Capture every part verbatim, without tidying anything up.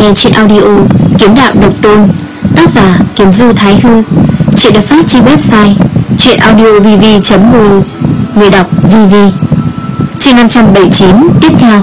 nghe chuyện audio Kiếm Đạo Độc Tôn, tác giả Kiếm Du Thái Hư. Chuyện được phát trên website chuyện audio v v chấm m u, người đọc vê vê. Chương năm trăm bảy mươi chín tiếp theo.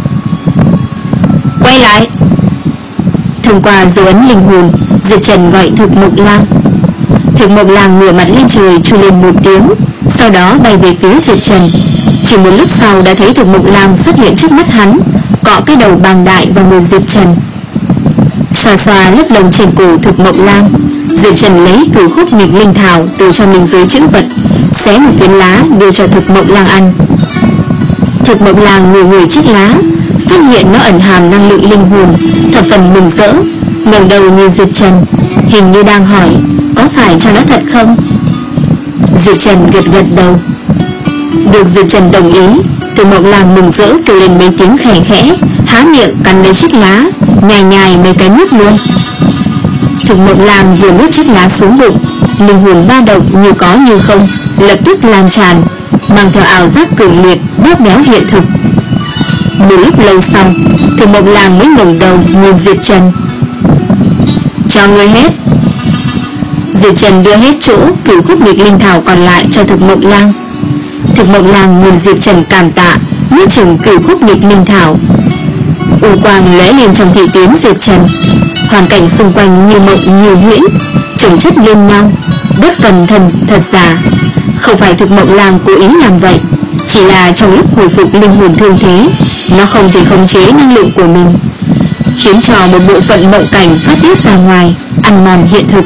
Quay lại. Thông qua dấu ấn linh hồn, Diệp Trần gọi Thực Mộc Lang. Thực Mộc Lang ngửa mặt lên trời chu lên một tiếng, sau đó bay về phía Diệp Trần. Chỉ một lúc sau đã thấy Thực Mộc Lang xuất hiện trước mắt hắn, cọ cái đầu bàng đại vào người Diệp Trần. Xoa xoa lớp lông trên cổ Thực Mộc Lang, Diệp Trần lấy cửu khúc nghịch linh thảo từ trong linh giới chữ vật, xé một phiến lá đưa cho Thực Mộc Lang ăn. Thực Mộc Lang ngửi ngửi chiếc lá, phát hiện nó ẩn hàm năng lượng linh hồn, thập phần mừng rỡ, ngẩng đầu nhìn Diệp Trần, hình như đang hỏi có phải cho nó thật không. Diệp Trần gật gật đầu. Được Diệp Trần đồng ý, Thực Mộc Lang mừng rỡ kêu lên mấy tiếng khẽ khẽ, há miệng cắn lấy chiếc lá, nhai nhai mấy cái nuốt luôn. Thực Mộc Lang vừa nuốt chiếc lá xuống bụng, linh hồn ba động như có như không, lập tức lan tràn, mang theo ảo giác cường liệt, bóp méo hiện thực. Một lúc lâu sau, Thực Mộc Lang mới ngẩng đầu nhìn Diệp Trần. Cho ngươi hết. Diệp Trần đưa hết chỗ cửu khúc nghịch linh thảo còn lại cho Thực Mộc Lang. Thực Mộc Lang nhìn Diệp Trần cảm tạ, nuốt chửng cửu khúc nghịch linh thảo. U quang lóe lên trong thị tuyến Diệp Trần, hoàn cảnh xung quanh như mộng như huyễn, chồng chất lên nhau, bất phần thần thật giả. Không phải Thực Mộc Lang cố ý làm vậy, chỉ là trong lúc hồi phục linh hồn thương thế, nó không thể khống chế năng lượng của mình, khiến cho một bộ phận mộng cảnh phát tiết ra ngoài, ăn mòn hiện thực.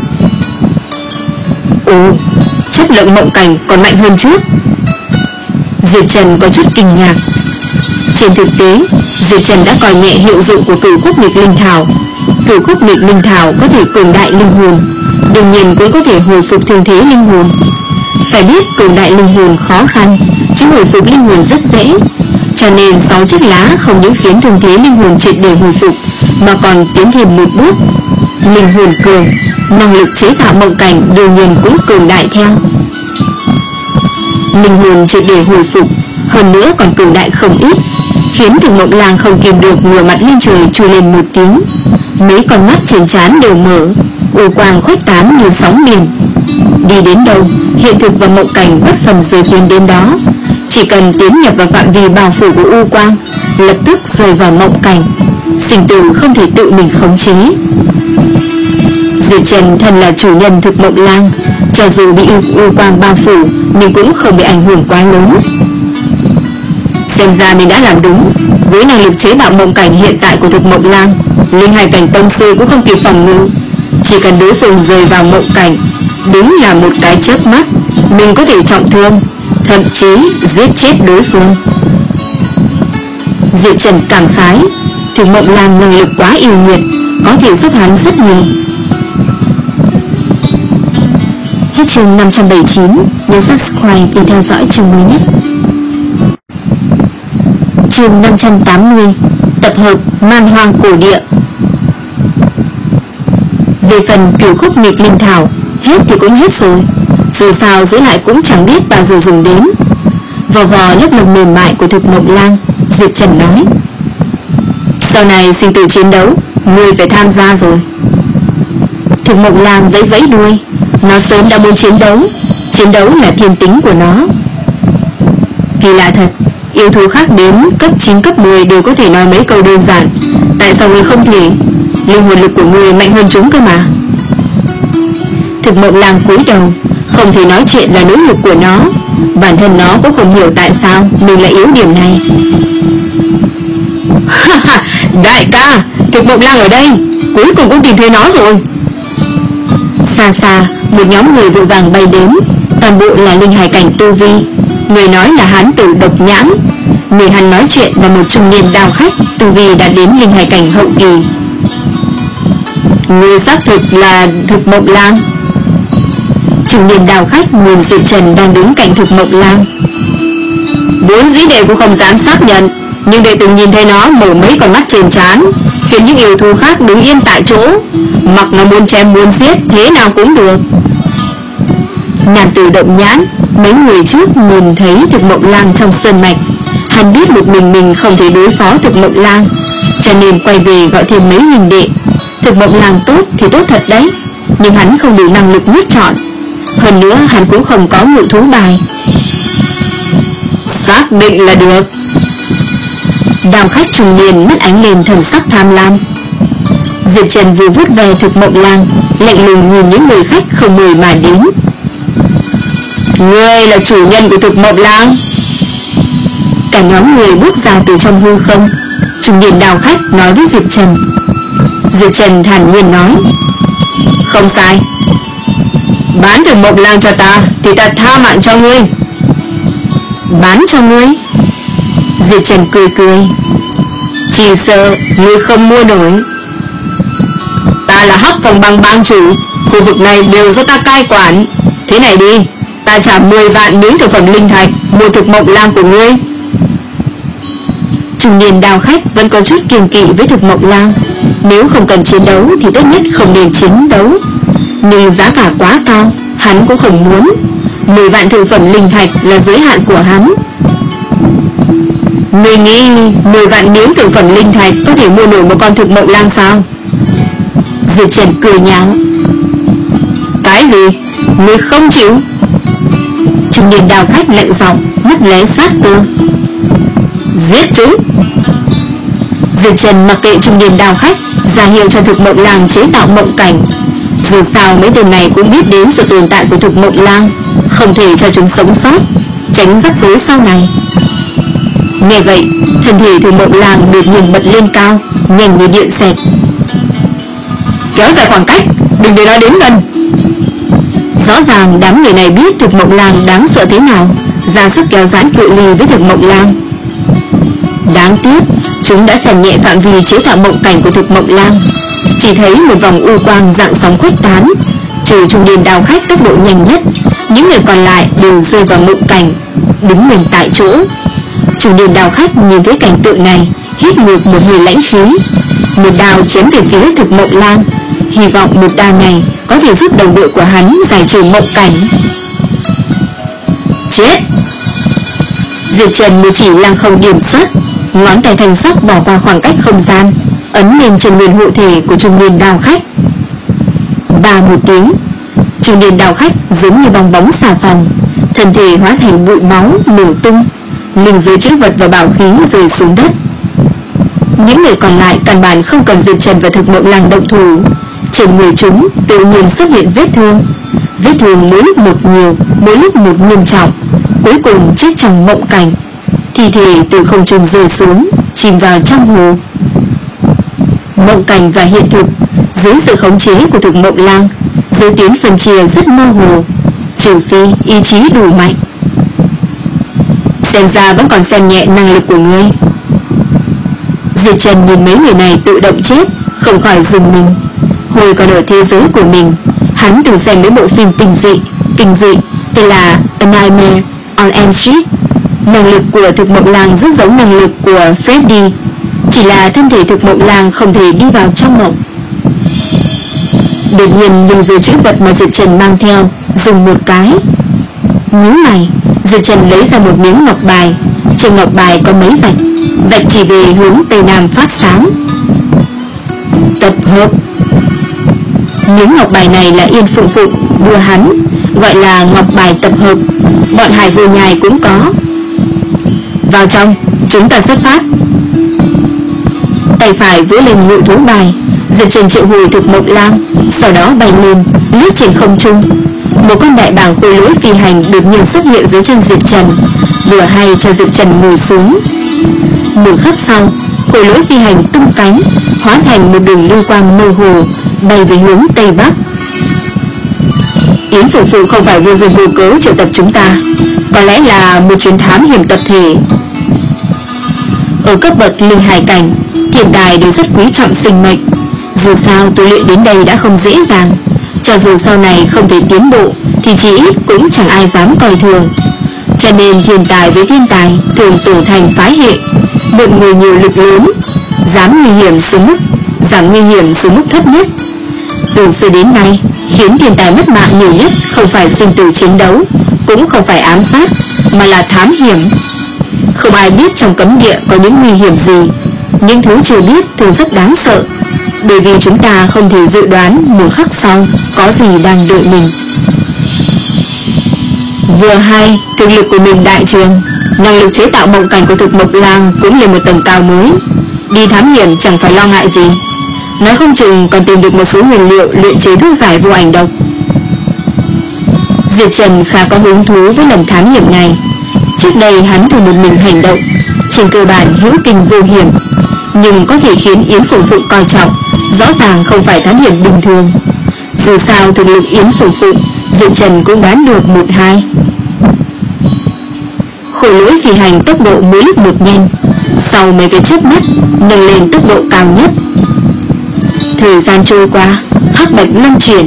Ồ, chất lượng mộng cảnh còn mạnh hơn trước. Diệp Trần có chút kinh ngạc. Trên thực tế, Diệp Trần đã coi nhẹ hiệu dụng của cửu khúc nghịch linh thảo. Cửu khúc nghịch linh thảo có thể cường đại linh hồn, đương nhiên cũng có thể hồi phục thương thế linh hồn. Phải biết cường đại linh hồn khó khăn, chứ hồi phục linh hồn rất dễ. Cho nên sáu chiếc lá không những khiến thương thế linh hồn triệt để hồi phục, mà còn tiến thêm một bước. Linh hồn cường, năng lực chế tạo mộng cảnh đương nhiên cũng cường đại theo. Linh hồn triệt để hồi phục, hơn nữa còn cường đại không ít, khiến Thực Mộc Lang không kìm được ngửa mặt lên trời chu lên một tiếng. Mấy con mắt trên trán đều mở, u quang khuếch tán như sóng biển. Đi đến đâu, hiện thực và mộng cảnh bất phần rời tuyến đến đó. Chỉ cần tiến nhập vào phạm vi bao phủ của u quang, lập tức rơi vào mộng cảnh. Sinh tử không thể tự mình khống chế. Diệp Trần thân là chủ nhân Thực Mộc Lang, cho dù bị u, u quang bao phủ nhưng cũng không bị ảnh hưởng quá lớn. Xem ra mình đã làm đúng. Với năng lực chế tạo mộng cảnh hiện tại của Thực Mộc Lang, linh hải cảnh tông sư cũng không kịp phòng ngự. Chỉ cần đối phương rơi vào mộng cảnh, đúng là một cái chớp mắt, mình có thể trọng thương, thậm chí giết chết đối phương. Diệp Trần cảm khái, Thực Mộc Lang năng lực quá yêu nghiệt, có thể giúp hắn rất nhiều. Hết chương năm trăm bảy mươi chín, nhấn subscribe để theo dõi chương mới nhất. Chương năm trăm tám mươi, tập hợp Man Hoang Cổ Địa. Về phần cửu khúc nghịch linh thảo, hết thì cũng hết rồi, dù sao giữ lại cũng chẳng biết bao giờ dùng đến. Vò vò lớp lông mềm mại của Thực Mộc Lang, Diệp Trần nói: sau này sinh tử chiến đấu, ngươi phải tham gia rồi. Thực Mộc Lang vẫy vẫy đuôi, nó sớm đã muốn chiến đấu, chiến đấu là thiên tính của nó. Kỳ lạ thật, yêu thú khác đến cấp chín cấp mười đều có thể nói mấy câu đơn giản, tại sao ngươi không thể? Linh hồn lực của ngươi mạnh hơn chúng cơ mà. Thực Mộc Lang cúi đầu, không thể nói chuyện là nỗ lực của nó, bản thân nó cũng không hiểu tại sao mình lại yếu điểm này. Đại ca, Thực Mộc Lang ở đây, cuối cùng cũng tìm thấy nó rồi. Xa xa, một nhóm người vội vàng bay đến, toàn bộ là linh hải cảnh tu vi. Người nói là hán tử Độc Nhãn, người hắn nói chuyện là một trung niên đao khách tu vi đã đến linh hải cảnh hậu kỳ. Người xác thực là Thực Mộc Lang. Trung niên đao khách nhìn Diệp Trần đang đứng cạnh Thực Mộc Lang. Bốn dĩ đệ cũng không dám xác nhận, nhưng đệ từng nhìn thấy nó mở mấy con mắt trên trán, khiến những yêu thú khác đứng yên tại chỗ, mặc nó muốn chém muốn giết thế nào cũng được. Nam tử Động Nhãn mấy người trước nhìn thấy Thực Mộc Lang trong sơn mạch, hắn biết một mình mình không thể đối phó Thực Mộc Lang, cho nên quay về gọi thêm mấy huynh đệ Thực Mộng Lang tốt thì tốt thật đấy, nhưng hắn không đủ năng lực nuốt trọn. Hơn nữa hắn cũng không có ngự thú bài. Xác định là được. Đào khách trung niên mắt ánh lên thần sắc tham lam. Diệp Trần vừa vuốt về Thực Mộng Lang, lạnh lùng nhìn những người khách không mời mà đến. Ngươi là chủ nhân của Thực Mộng Lang. Cả nhóm người bước ra từ trong hư không. Trung niên đào khách nói với Diệp Trần. Diệp Trần thản nhiên nói, không sai. Bán Thực Mộng Lang cho ta thì ta tha mạng cho ngươi. Bán cho ngươi? Diệp Trần cười cười. Chỉ sợ ngươi không mua nổi. Ta là Hắc Phong Bang bang chủ, khu vực này đều do ta cai quản. Thế này đi, ta trả mười vạn miếng thực phẩm linh thạch mua Thực Mộng Lang của ngươi. Trung niên đào khách vẫn có chút kiêng kỵ với Thực Mộng Lang. Nếu không cần chiến đấu thì tốt nhất không nên chiến đấu, nhưng giá cả quá cao, hắn cũng không muốn. Mười vạn thực phẩm linh thạch là giới hạn của hắn. Ngươi nghĩ mười vạn miếng thực phẩm linh thạch có thể mua nổi một con Thực Mộng Lang sao? Diệp Trần cười nhạo. Cái gì? Ngươi không chịu? Trung niên đào khách lạnh giọng, mắt lóe sát cơ. Giết chúng! Diệp Trần mặc kệ trung niên đào khách, ra hiệu cho Thực Mộng Lang chế tạo mộng cảnh. Dù sao mấy tên này cũng biết đến sự tồn tại của Thực Mộng Lang, không thể cho chúng sống sót, tránh rắc rối sau này. Nghe vậy, thân thể Thực Mộng Lang đột nhiên bật lên cao, nhanh như điện xẹt. Kéo dài khoảng cách, đừng để nó đến gần. Rõ ràng đám người này biết Thực Mộng Lang đáng sợ thế nào, ra sức kéo giãn cự ly với Thực Mộng Lang. Đáng tiếc, chúng đã xem nhẹ phạm vi chế tạo mộng cảnh của Thực Mộng Lang. Chỉ thấy một vòng u quang dạng sóng khuếch tán. Trừ trung niên đào khách tốc độ nhanh nhất, những người còn lại đều rơi vào mộng cảnh, đứng nguyên tại chỗ. Trung niên đào khách nhìn thấy cảnh tượng này, hít ngược một hơi lãnh khí, một đao chém về phía Thực Mộng Lang, hy vọng một đao này có thể giúp đồng đội của hắn giải trừ mộng cảnh. Chết! Diệp Trần mới chỉ lăng không điểm xuất, ngón tay thanh sắc bỏ qua khoảng cách không gian, ấn lên trên nguyên hộ thể của trung niên đào khách. Ba một tiếng, trung niên đào khách giống như bong bóng xà phòng, thân thể hóa thành bụi máu nổ tung, linh giới chữ vật và bảo khí rơi xuống đất. Những người còn lại căn bản không cần Diệp Trần và Thực Mộng Lang động thủ. Trên người chúng tự nhiên xuất hiện vết thương, vết thương mỗi lúc một nhiều, mỗi lúc một nghiêm trọng, cuối cùng chết trong mộng cảnh. Thi thể từ không trung rơi xuống, chìm vào trong hồ. Mộng cảnh và hiện thực dưới sự khống chế của Thực Mộng Lang, giới tuyến phân chia rất mơ hồ, trừ phi ý chí đủ mạnh. Xem ra vẫn còn xem nhẹ năng lực của ngươi. Diệp Trần nhìn mấy người này tự động chết, không khỏi dừng mình. Hồi còn ở thế giới của mình, hắn từng xem mấy bộ phim tình dị, kinh dị tên là A Nightmare on Elm Street. Năng lực của Thực Mộng Lang rất giống năng lực của Freddy, chỉ là thân thể Thực Mộng Lang không thể đi vào trong mộng. Đột nhiên những dư chữ vật mà Diệp Trần mang theo dùng một cái. Nhíu mày, Diệp Trần lấy ra một miếng ngọc bài. Trên ngọc bài có mấy vạch, vạch chỉ về hướng tây nam phát sáng. Tập hợp. Miếng ngọc bài này là Yên Phụng Phụng đưa hắn, gọi là ngọc bài tập hợp. Bọn Hải Vô Nhai cũng có. Vào trong, chúng ta xuất phát. Tay phải vỗ lên ngự thú bài, Diệp Trần triệu hồi Thực Mộng Lang, sau đó bay lên, lướt trên không trung. Một con đại bàng khôi lỗi phi hành đột nhiên xuất hiện dưới chân Diệp Trần, vừa hay cho Diệp Trần ngồi xuống. Một khắc sau, khôi lỗi phi hành tung cánh, hóa thành một đường lưu quang mơ hồ, bay về hướng tây bắc. Yến Phụ Phụ không phải vô duyên vô cớ triệu tập chúng ta, có lẽ là một chuyến thám hiểm tập thể. Ở cấp bậc linh hải cảnh, thiên tài đều rất quý trọng sinh mệnh. Dù sao tu luyện đến đây đã không dễ dàng, cho dù sau này không thể tiến bộ thì chỉ ít cũng chẳng ai dám coi thường. Cho nên thiên tài với thiên tài thường tổ thành phái hệ, mượn người nhiều lực lớn, dám nguy hiểm xuống mức giảm nguy hiểm xuống mức thấp nhất. Từ xưa đến nay, khiến thiên tài mất mạng nhiều nhất không phải sinh tử chiến đấu, cũng không phải ám sát, mà là thám hiểm. Không ai biết trong cấm địa có những nguy hiểm gì, Những thứ chưa biết thường rất đáng sợ, bởi vì chúng ta không thể dự đoán một khắc sau có gì đang đợi mình. Vừa hay thực lực của mình đại trường, năng lực chế tạo mộng cảnh của thực mộc lang cũng lên một tầng cao mới. Đi thám hiểm chẳng phải lo ngại gì, nói không chừng còn tìm được một số nguyên liệu luyện chế thuốc giải vô ảnh độc. Diệp Trần khá có hứng thú với lần thám hiểm này. Trước đây hắn thường một mình hành động, trên cơ bản hữu kinh vô hiểm, nhưng có thể khiến Yến Phụng Phụng coi trọng, rõ ràng không phải thám hiểm bình thường. Dù sao thực lực Yến Phụng Phụng, Diệp Trần cũng đoán được một hai. Khổ lỗi phi hành tốc độ mỗi lúc một nhanh, sau mấy cái chớp mắt nâng lên tốc độ cao nhất. Thời gian trôi qua, hắc bạch luân chuyển.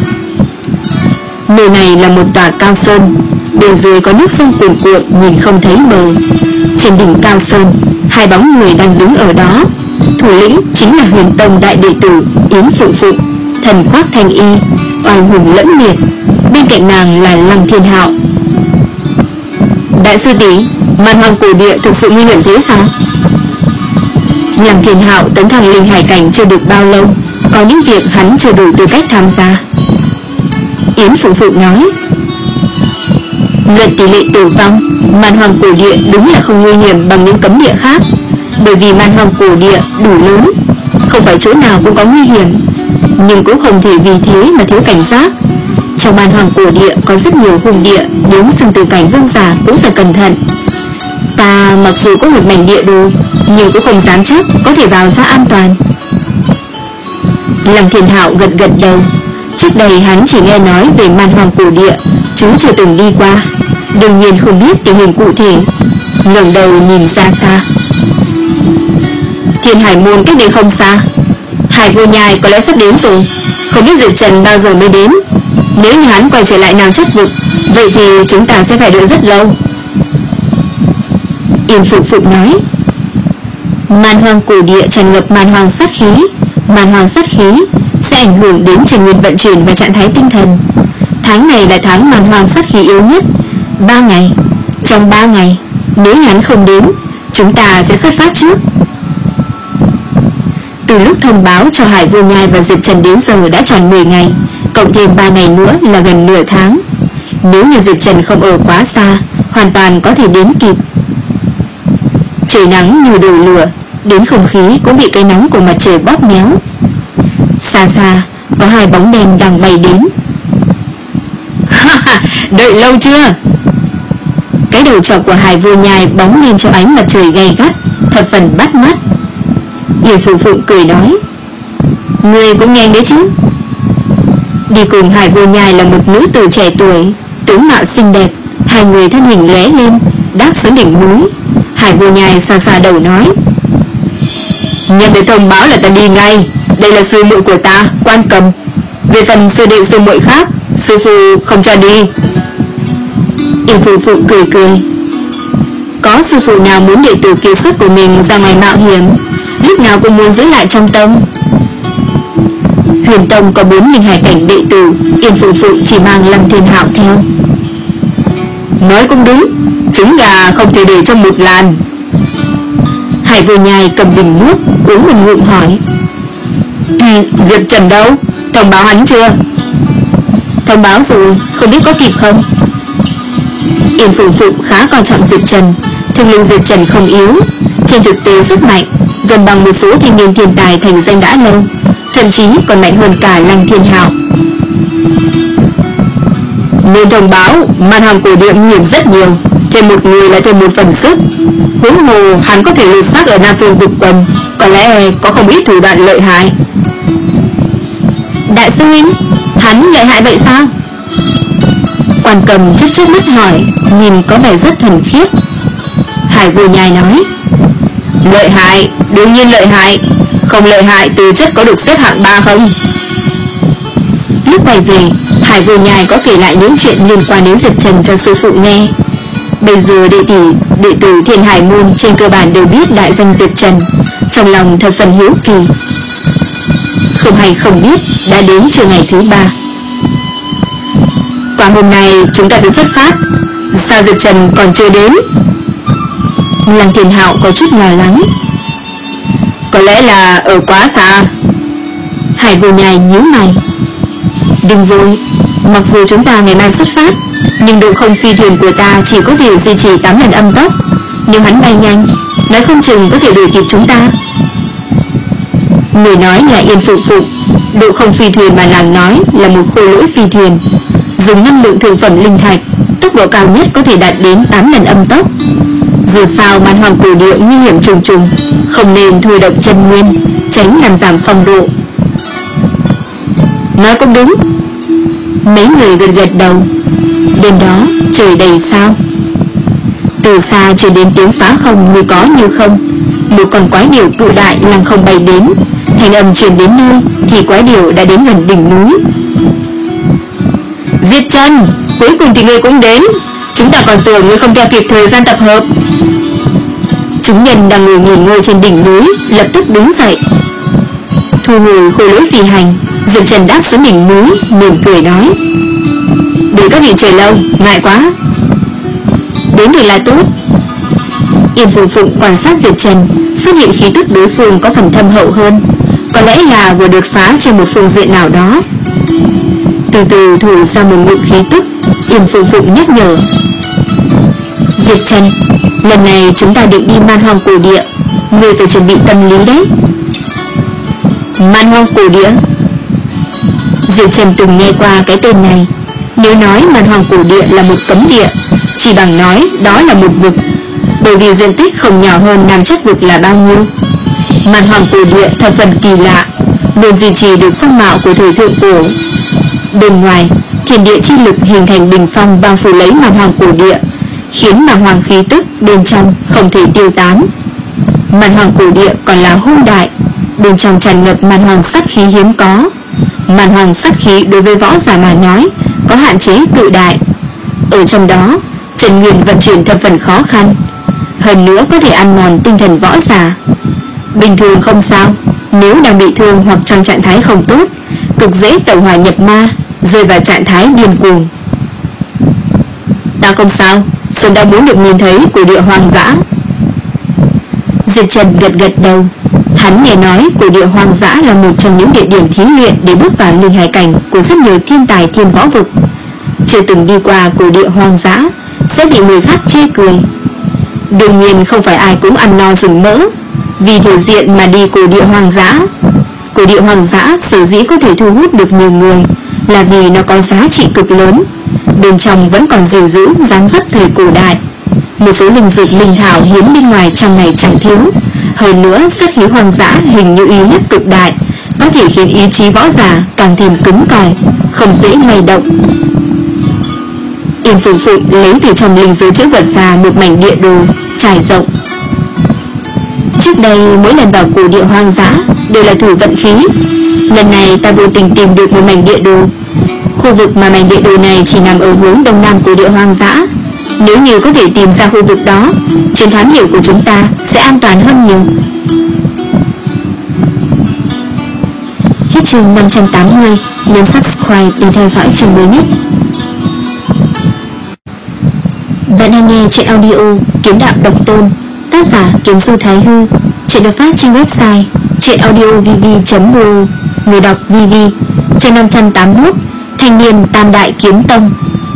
Nơi này là một tòa cao sơn, bên dưới có nước sông cuồn cuộn nhìn không thấy bờ. Trên đỉnh cao sơn, hai bóng người đang đứng ở đó. Thủ lĩnh chính là Huyền Tông đại đệ tử Yến Phụng Phụng, thần khoác thanh y, oai hùng lẫm liệt. Bên cạnh nàng là Lăng Thiên Hạo. Đại sư tỷ, màn hoàng cổ địa thực sự nguy hiểm thế sao? Lăng Thiên Hạo tấn thăng linh hải cảnh chưa được bao lâu, có những việc hắn chưa đủ tư cách tham gia. Yến Phụng Phụng nói, luận tỷ lệ tử vong, màn hoàng cổ địa đúng là không nguy hiểm bằng những cấm địa khác, bởi vì màn hoàng cổ địa đủ lớn, không phải chỗ nào cũng có nguy hiểm, nhưng cũng không thể vì thế mà thiếu cảnh giác. Trong màn hoàng cổ địa có rất nhiều hùng địa, đến sinh tử cảnh vương giả cũng phải cẩn thận. Ta mặc dù có một mảnh địa đồ, nhưng cũng không dám chắc có thể vào ra an toàn. Lăng Thiên Hạo gật gật đầu. Trước đây hắn chỉ nghe nói về màn hoàng cổ địa, chứ chưa từng đi qua, đương nhiên không biết tình hình cụ thể. Ngẩng đầu nhìn xa xa, Thiên Hải môn cách đây không xa, Hải Vô Nhai có lẽ sắp đến rồi, không biết Diệp Trần bao giờ mới đến. Nếu như hắn quay trở lại Nam Chất Vực, vậy thì chúng ta sẽ phải đợi rất lâu. Yến Phụng Phụng nói, màn hoàng cổ địa tràn ngập màn hoàng sát khí, màn hoàng sát khí sẽ ảnh hưởng đến trình nguyên vận chuyển và trạng thái tinh thần. Tháng này là tháng màn hoàng sát khí yếu nhất. Ba ngày, trong ba ngày, nếu hắn không đến, chúng ta sẽ xuất phát trước. Từ lúc thông báo cho Hải Vô Nhai và Diệp Trần đến giờ đã tròn mười ngày, cộng thêm ba ngày nữa là gần nửa tháng. Nếu như Diệp Trần không ở quá xa, hoàn toàn có thể đến kịp. Trời nắng như đổ lửa, đến không khí cũng bị cái nóng của mặt trời bóp méo. Xa xa có hai bóng đen đang bay đến. Đợi lâu chưa? Cái đầu trọc của Hải Vô Nhai bóng lên trong ánh mặt trời gay gắt, thật phần bắt mắt. Yến Phụng Phụng cười nói, ngươi cũng nhanh đấy chứ. Đi cùng Hải Vô Nhai là một nữ tử trẻ tuổi, tướng mạo xinh đẹp. Hai người thân hình lóe lên, đáp xuống đỉnh núi. Hải Vô Nhai xa xa đầu nói, nhận được thông báo là ta đi ngay. Đây là sư muội của ta, Quan Cầm. Về phần sư đệ sư muội khác, sư phụ không cho đi. Yến Phụng Phụng cười cười, có sư phụ nào muốn đệ tử kiệt xuất của mình ra ngoài mạo hiểm, lúc nào cũng muốn giữ lại trong tâm. Huyền Tông có bốn nghìn hải cảnh đệ tử, Yến Phụng Phụng chỉ mang Lăng Thiên Hạo theo. Nói cũng đúng, trứng gà không thể để trong một làn. Hải Vô Nhai cầm bình nước uống một ngụm hỏi, ừ, Diệp Trần đâu? Thông báo hắn chưa? Thông báo rồi, không biết có kịp không? Yến Phụng Phụng khá coi trọng Diệp Trần. Thực lực Diệp Trần không yếu, trên thực tế rất mạnh, gần bằng một số thanh niên thiên tài thành danh đã lâu, thậm chí còn mạnh hơn cả Lăng Thiên Hạo. Nên thông báo màn hoàng cổ địa nguy hiểm rất nhiều, thêm một người lại thêm một phần sức. Huống hồ hắn có thể lột xác ở Nam Phương Vực Quần, có lẽ có không ít thủ đoạn lợi hại. Đại sư huynh, hắn lợi hại vậy sao? Quan Cầm chớp chớp mắt hỏi, nhìn có vẻ rất thuần khiết. Hải Vô Nhai nói, lợi hại, đương nhiên lợi hại. Không lợi hại tư chất có được xếp hạng ba không? Lúc quay về, Hải Vô Nhai có kể lại những chuyện liên quan đến Diệp Trần cho sư phụ nghe. Bây giờ đệ tử đệ tử Thiên Hải môn trên cơ bản đều biết đại danh Diệp Trần, trong lòng thật phần hiếu kỳ. Không hay không biết đã đến trưa ngày thứ ba. Qua hôm nay chúng ta sẽ xuất phát, sao Diệp Trần còn chưa đến? Lăng Thiên Hạo có chút lo lắng. Có lẽ là ở quá xa. Hải Vô Nhai nhíu mày. Đừng vội, mặc dù chúng ta ngày mai xuất phát, nhưng độ không phi thuyền của ta chỉ có thể duy trì tám lần âm tốc. Nếu hắn bay nhanh, nói không chừng có thể đuổi kịp chúng ta. Người nói là Yên Phụ Phụ. Độ không phi thuyền mà nàng nói là một khôi lỗi phi thuyền, dùng năng lượng thượng phẩm linh thạch, tốc độ cao nhất có thể đạt đến tám lần âm tốc. Dù sao Man Hoang Cổ Địa nguy hiểm trùng trùng, không nên thôi động chân nguyên, tránh làm giảm phong độ. Nói cũng đúng. Mấy người gật gật đầu. Đêm đó trời đầy sao. Từ xa truyền đến tiếng phá không như có như không. Một con quái điểu cự đại lăng không bay đến. Thành âm truyền đến nơi thì quái điểu đã đến gần đỉnh núi. Diệt Trần, cuối cùng thì ngươi cũng đến. Chúng ta còn tưởng ngươi không theo kịp thời gian tập hợp. Chúng nhân đang ngồi nghỉ ngơi trên đỉnh núi lập tức đứng dậy. Thu hồi khôi lỗi phi hành, Diệp Trần đáp xuống đỉnh núi, mỉm cười nói: đợi các vị chờ lâu, ngại quá. Đến được là tốt. Yên Phụ Phụ quan sát Diệp Trần, phát hiện khí tức đối phương có phần thâm hậu hơn, có lẽ là vừa đột phá trên một phương diện nào đó. Từ từ thổi ra một ngụm khí tức, Yên Phụ Phụ nhắc nhở: Diệp Trần, lần này chúng ta định đi Man Hoang Cổ Địa, ngươi phải chuẩn bị tâm lý đấy. Man Hoang Cổ Địa? Diệp Trần từng nghe qua cái tên này. Nếu nói Man Hoang Cổ Địa là một cấm địa, chỉ bằng nói đó là một vực, bởi vì diện tích không nhỏ hơn Nam Chất vực là bao nhiêu. Man Hoang Cổ Địa thật phần kỳ lạ, luôn duy trì được phong mạo của thời thượng cổ. Bên ngoài, thiên địa chi lực hình thành bình phong bao phủ lấy Man Hoang Cổ Địa, khiến Man Hoang khí tức bên trong không thể tiêu tán. Man Hoang Cổ Địa còn là hung đại, bên trong tràn ngập Man Hoang sát khí hiếm có. Man Hoang sát khí đối với võ giả mà nói có hạn chế cự đại. Ở trong đó, chân nguyên vận chuyển thập phần khó khăn, hơn nữa có thể ăn mòn tinh thần võ giả. Bình thường không sao, nếu đang bị thương hoặc trong trạng thái không tốt, cực dễ tẩu hỏa nhập ma, rơi vào trạng thái điên cuồng. Ta không sao, Sơn đã muốn được nhìn thấy cổ địa hoang dã. Diệp Trần gật gật đầu. Hắn nghe nói cổ địa hoang dã là một trong những địa điểm thí luyện để bước vào linh hải cảnh của rất nhiều thiên tài thiên võ vực. Chưa từng đi qua cổ địa hoang dã sẽ bị người khác chê cười. Đương nhiên không phải ai cũng ăn no rừng mỡ, vì thể diện mà đi cổ địa hoang dã. Cổ địa hoang dã sở dĩ có thể thu hút được nhiều người là vì nó có giá trị cực lớn, bên trong vẫn còn gìn giữ dáng dấp thời cổ đại. Một số linh dược linh thảo hiếm bên ngoài trong này chẳng thiếu. Hơn nữa sát khí hoang dã hình như uy hiếp cực đại, có thể khiến ý chí võ giả càng thêm cứng cỏi, không dễ lay động. Yên Phụ Phụ lấy từ trong linh giới chữ vật ra một mảnh địa đồ trải rộng. Trước đây mỗi lần vào cổ địa hoang dã đều là thử vận khí. Lần này ta vô tình tìm được một mảnh địa đồ. Khu vực mà mảnh địa đồ này chỉ nằm ở hướng đông nam của địa hoang dã. Nếu như có thể tìm ra khu vực đó, chuyến thám hiểm của chúng ta sẽ an toàn hơn nhiều. Hết chương năm trăm tám mươi, nhấn subscribe để theo dõi chương mới nhất. Bạn đang nghe truyện audio Kiếm Đạo Độc Tôn, tác giả Kiếm Du Thái Hư. Truyện được phát trên website truyệnaudiovv chấm r o, người đọc vê vê. Chương năm trăm tám mươi mốt, Thanh niên Tam Đại Kiếm Tông.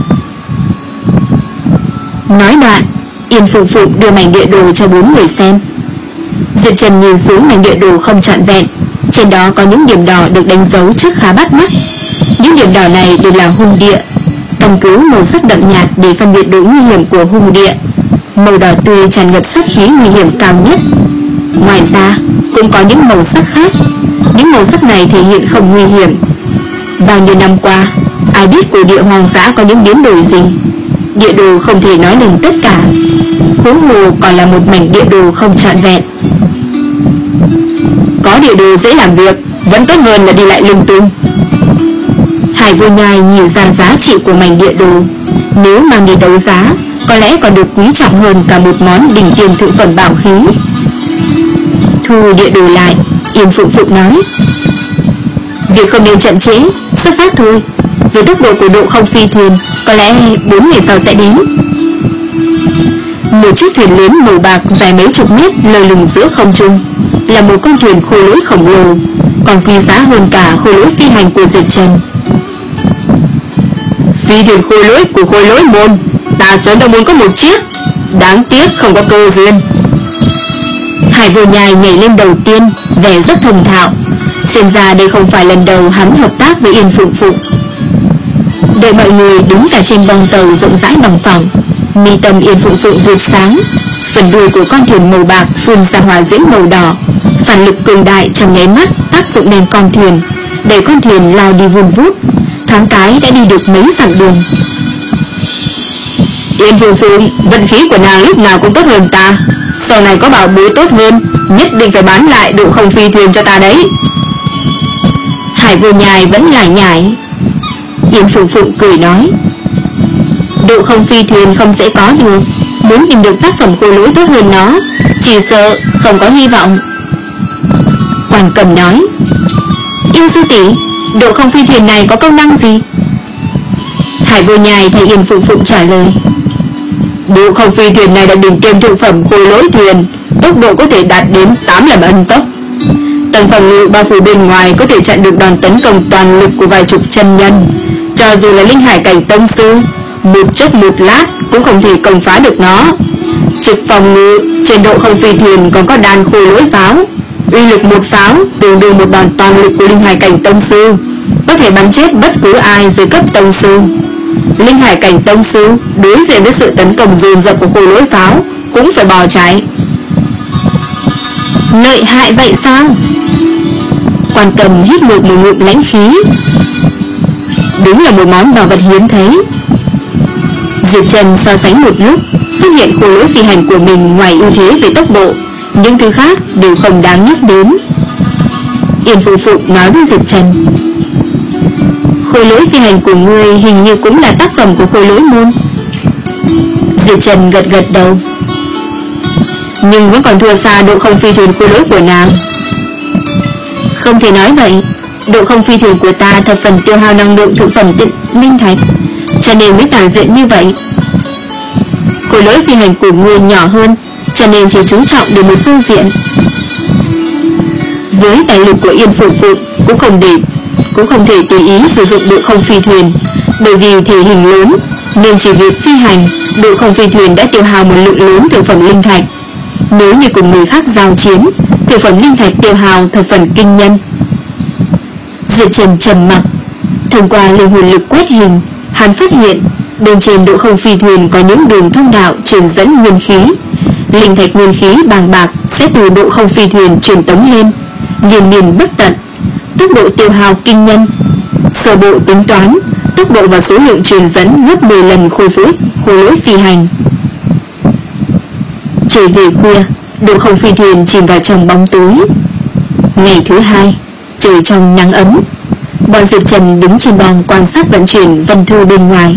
Nói đoạn, Yên Phụ Phụ đưa mảnh địa đồ cho bốn người xem. Diệp Trần nhìn xuống mảnh địa đồ không trọn vẹn, trên đó có những điểm đỏ được đánh dấu trước khá bắt mắt. Những điểm đỏ này đều là hung địa, căn cứ màu sắc đậm nhạt để phân biệt độ nguy hiểm của hung địa. Màu đỏ tươi tràn ngập sát khí nguy hiểm cao nhất. Ngoài ra cũng có những màu sắc khác. Những màu sắc này thể hiện không nguy hiểm. Bao nhiêu năm qua, ai biết cổ địa hoang dã có những biến đổi gì. Địa đồ không thể nói lên tất cả, huống hồ còn là một mảnh địa đồ không trọn vẹn. Có địa đồ dễ làm việc, vẫn tốt hơn là đi lại lung tung. Hải Vô Nhai nhìn ra giá trị của mảnh địa đồ, nếu mang đi đấu giá có lẽ còn được quý trọng hơn cả một món đỉnh tiền thượng phẩm bảo khí. Thu địa đồ lại, Yên Phụ Phụ nói: việc không nên chậm trễ, xuất phát thôi. Với tốc độ của độ không phi thuyền, có lẽ bốn ngày sau sẽ đến. Một chiếc thuyền lớn màu bạc dài mấy chục mét lơ lửng giữa không trung, là một con thuyền khôi lỗi khổng lồ, còn quý giá hơn cả khôi lỗi phi hành của Diệp Trần. Phi thuyền khôi lỗi của khôi lỗi môn, ta sớm đã muốn có một chiếc, đáng tiếc không có cơ duyên. Hải Vô Nhai nhảy lên đầu tiên, vẻ rất thông thạo. Xem ra đây không phải lần đầu hắn hợp tác với Yên Phụng Phụng. Đợi mọi người đứng cả trên bong tàu rộng rãi bằng phẳng, mi tâm Yên Phụng Phụng vụt sáng, phần đuôi của con thuyền màu bạc phun ra hỏa diễm màu đỏ, phản lực cường đại trong nháy mắt tác dụng lên con thuyền, để con thuyền lao đi vun vút, thoáng cái đã đi được mấy dặm đường. Yên Phụng Phụng, vận khí của nàng lúc nào cũng tốt hơn ta, sau này có bảo bối tốt hơn, nhất định phải bán lại độ không phi thuyền cho ta đấy. Hải Vô Nhai vẫn lải nhải. Yên Phụng Phụng cười nói, độ không phi thuyền không dễ có được, muốn tìm được tác phẩm khôi lỗi tốt hơn nó, chỉ sợ không có hy vọng. Quan Cầm nói, Yên sư tỷ, độ không phi thuyền này có công năng gì? Hải Vô Nhai thấy Yên Phụng Phụng trả lời, độ không phi thuyền này là đỉnh tiêm thượng phẩm khôi lỗi thuyền, tốc độ có thể đạt đến tám lần ân tốc. Tầng phòng ngự bao phủ bên ngoài có thể chặn được đòn tấn công toàn lực của vài chục chân nhân. Cho dù là linh hải cảnh tông sư, một chốc một lát cũng không thể công phá được nó. Trực phòng ngự trên độ không phi thuyền còn có đàn khôi lỗi pháo, uy lực một pháo tương đương một đòn toàn lực của linh hải cảnh tông sư, có thể bắn chết bất cứ ai dưới cấp tông sư. Linh hải cảnh tông sư đối diện với sự tấn công dồn dập của khôi lỗi pháo cũng phải bỏ chạy. Lợi hại vậy sao? Quan Cầm hít một một ngụm lãnh khí. Đúng là một món bảo vật hiếm thấy. Diệp Trần so sánh một lúc, phát hiện khôi lỗi phi hành của mình ngoài ưu thế về tốc độ, những thứ khác đều không đáng nhắc đến. Yên Phụng Phụng nói với Diệp Trần, khôi lỗi phi hành của ngươi hình như cũng là tác phẩm của khôi lỗi môn. Diệp Trần gật gật đầu, nhưng vẫn còn thua xa độ không phi thuyền khôi lỗi của nàng. Không thể nói vậy, độ không phi thuyền của ta thập phần tiêu hao năng lượng thực phẩm tịnh linh thạch, cho nên mới tàn diện như vậy. Khối lỗi phi hành của ngươi nhỏ hơn, cho nên chỉ chú trọng được một phương diện. Với tài lực của Yên Phụng Phụng cũng không để cũng không thể tùy ý sử dụng độ không phi thuyền, bởi vì thể hình lớn nên chỉ việc phi hành, độ không phi thuyền đã tiêu hao một lượng lớn thực phẩm linh thạch. Nếu như cùng người khác giao chiến, thực phẩm linh thạch tiêu hao thập phần kinh nhân. Diệp Trần trầm mặc, thông qua linh hồn lực quét hình, hắn phát hiện bên trên độ không phi thuyền có những đường thông đạo truyền dẫn nguyên khí. Linh thạch nguyên khí bàng bạc sẽ từ độ không phi thuyền truyền tống lên, liên miên bất tận, tốc độ tiêu hao kinh nhân. Sơ bộ tính toán, tốc độ và số lượng truyền dẫn gấp mười lần khôi phục khối lỗi phi hành. Trời về khuya, độ không phi thuyền chìm vào trong bóng tối. Ngày thứ hai, trời trong nắng ấm, bọn Diệp Trần đứng trên bong quan sát vận chuyển vân thư bên ngoài.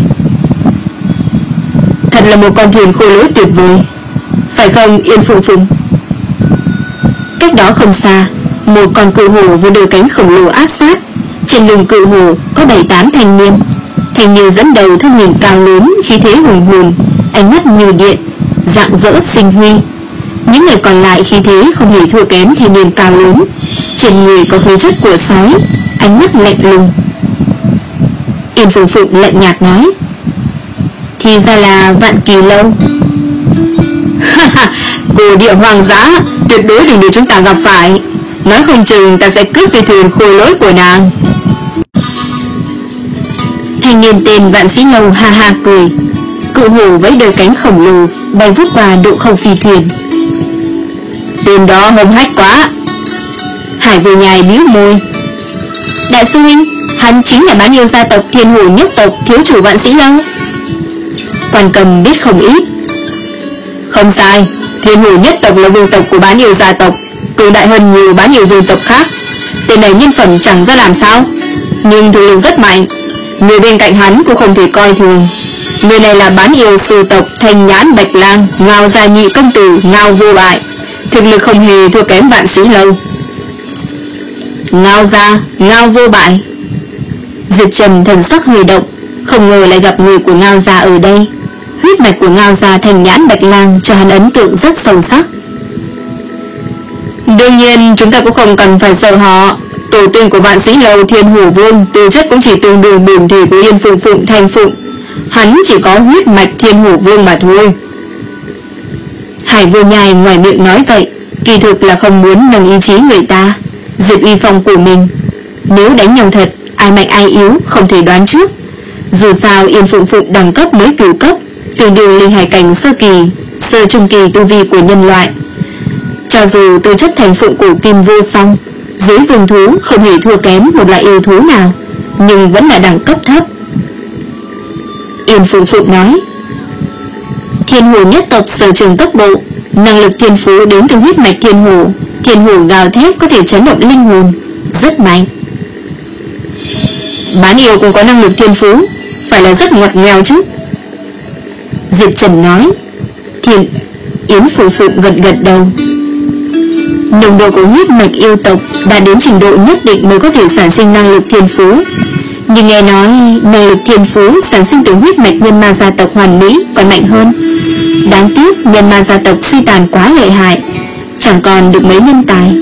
Thật là một con thuyền khôi lỗi tuyệt vời, phải không Yên Phụng Phụng? Cách đó không xa, một con cự hổ với đôi cánh khổng lồ áp sát. Trên lưng cự hổ có bảy tám thanh niên. Thanh niên dẫn đầu thân hình cao lớn, khí thế hùng hồn, ánh mắt như điện, rạng rỡ sinh huy. Những người còn lại khí thế không hề thua kém thanh niên cao lớn, trên người có khí chất của sói, ánh mắt lạnh lùng. Yên Phụng Phụng lạnh nhạt nói, thì ra là Vạn Kỳ Lâu. Cổ địa hoàng dã, tuyệt đối đừng để chúng ta gặp phải, nói không chừng ta sẽ cướp phi thuyền khôi lỗi của nàng. Thanh niên tên Vạn Sĩ Lâu ha ha cười, cự hổ với đôi cánh khổng lồ bay vút qua độ không phi thuyền. Tên đó hung hách quá. Hải Vô Nhai bĩu môi, đại sư huynh, hắn chính là bán yêu gia tộc Thiên Hổ nhất tộc thiếu chủ Vạn Sĩ Lâu. Quan Cầm biết không ít. Không sai, Thiên Hổ nhất tộc là vương tộc của bán yêu gia tộc, cường đại hơn nhiều bán yêu vương tộc khác. Tên này nhân phẩm chẳng ra làm sao, nhưng thực lực rất mạnh. Người bên cạnh hắn cũng không thể coi thường. Người này là bán yêu sư tộc Thanh Nhãn Bạch Lang, Ngao gia nhị công tử Ngao Vô Bại, thực lực không hề thua kém Vạn Sĩ Lâu. Ngao gia, Ngao Vô Bại. Diệp Trần thần sắc hơi động, không ngờ lại gặp người của Ngao gia ở đây. Huyết mạch của Ngao gia Thanh Nhãn Bạch Lang cho hắn ấn tượng rất sâu sắc. Đương nhiên chúng ta cũng không cần phải sợ họ. Tổ tiên của vạn sĩ lầu Thiên Hổ Vương tư chất cũng chỉ tương đương bổn thể của Yên Phụng Phụng Thanh Phụng. Hắn chỉ có huyết mạch Thiên Hổ Vương mà thôi. Hải Vô Nhai ngoài miệng nói vậy, kỳ thực là không muốn nâng ý chí người ta, diệt uy phong của mình. Nếu đánh nhau thật, ai mạnh ai yếu không thể đoán trước. Dù sao Yên Phụng Phụng đẳng cấp mới cửu cấp, tương đương linh hải cảnh sơ kỳ, sơ trung kỳ tu vi của nhân loại. Cho dù tư chất thành phụng cổ kim vô song, dưới vương thú không hề thua kém một loại yêu thú nào, nhưng vẫn là đẳng cấp thấp. Yên Phụng Phụng nói, Thiên Hồ nhất tộc sở trường tốc độ, năng lực thiên phú đến từ huyết mạch Thiên Hồ. Thiên Hồ gào thét có thể chấn động linh hồn, rất mạnh. Bán yêu cũng có năng lực thiên phú, phải là rất ngọt ngào chứ. Diệp Trần nói. Thiên Yến Phụng Phụng gật gật đầu. Nồng độ của huyết mạch yêu tộc đạt đến trình độ nhất định mới có thể sản sinh năng lực thiên phú. Nhưng nghe nói năng lực thiên phú sản sinh từ huyết mạch nhân ma gia tộc hoàn mỹ còn mạnh hơn. Đáng tiếc nhân ma gia tộc suy tàn quá lợi hại, chẳng còn được mấy nhân tài.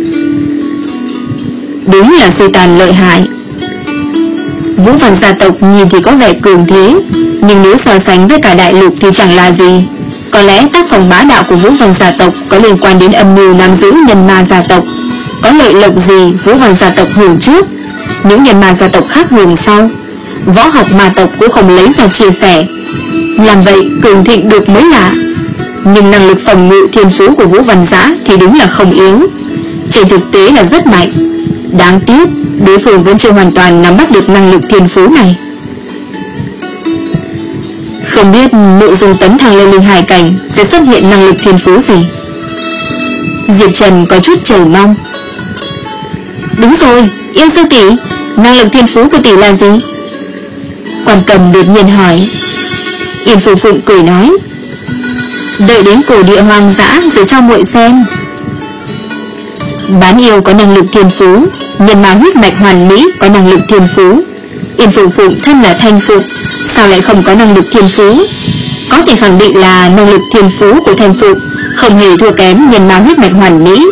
Đúng là suy tàn lợi hại. Vũ Văn gia tộc nhìn thì có vẻ cường thế, nhưng nếu so sánh với cả đại lục thì chẳng là gì. Có lẽ tác phong bá đạo của Vũ Văn gia tộc có liên quan đến âm mưu nắm giữ nhân ma gia tộc. Có lợi lộc gì Vũ Văn gia tộc hưởng trước, những nhân ma gia tộc khác hưởng sau. Võ học ma tộc cũng không lấy ra chia sẻ. Làm vậy cường thịnh được mới lạ. Nhưng năng lực phòng ngự thiên phú của Vũ Văn Giã thì đúng là không yếu, trên thực tế là rất mạnh. Đáng tiếc đối phương vẫn chưa hoàn toàn nắm bắt được năng lực thiên phú này. Không biết nội dung tấn thăng lên linh hải cảnh sẽ xuất hiện năng lực thiên phú gì. Diệp Trần có chút chờ mong. Đúng rồi, Yên sư tỷ, năng lực thiên phú của tỷ là gì? Quan Cầm đột nhiên hỏi. Yên Phụng Phụng cười nói, đợi đến cổ địa hoang dã rồi cho muội xem. Bán yêu có năng lực thiên phú, nhân ma huyết mạch hoàn mỹ có năng lực thiên phú. Yên Phụng Phụng thân là Thanh Phụng, sao lại không có năng lực thiên phú? Có thể khẳng định là năng lực thiên phú của Thanh Phụng không hề thua kém nhân ma huyết mạch hoàn mỹ.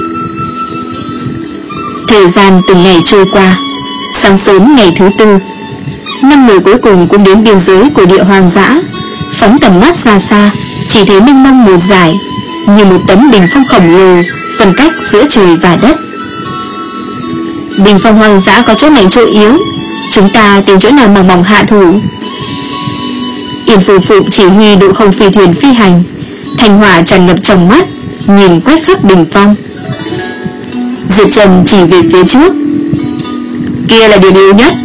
Thời gian từng ngày trôi qua. Sáng sớm ngày thứ tư, năm người cuối cùng cũng đến biên giới của địa hoang dã. Phóng tầm mắt xa xa, chỉ thấy mênh mông một dải, như một tấm bình phong khổng lồ phân cách giữa trời và đất. Bình phong hoang dã có chỗ mạnh chỗ yếu, chúng ta tìm chỗ nào mỏng mỏng hạ thủ. Yên Phụng Phụng chỉ huy độ không phi thuyền phi hành, thanh hỏa tràn ngập trong mắt, nhìn quét khắp bình phong. Diệp Trần chỉ về phía trước. Kia là điểm yếu nhất.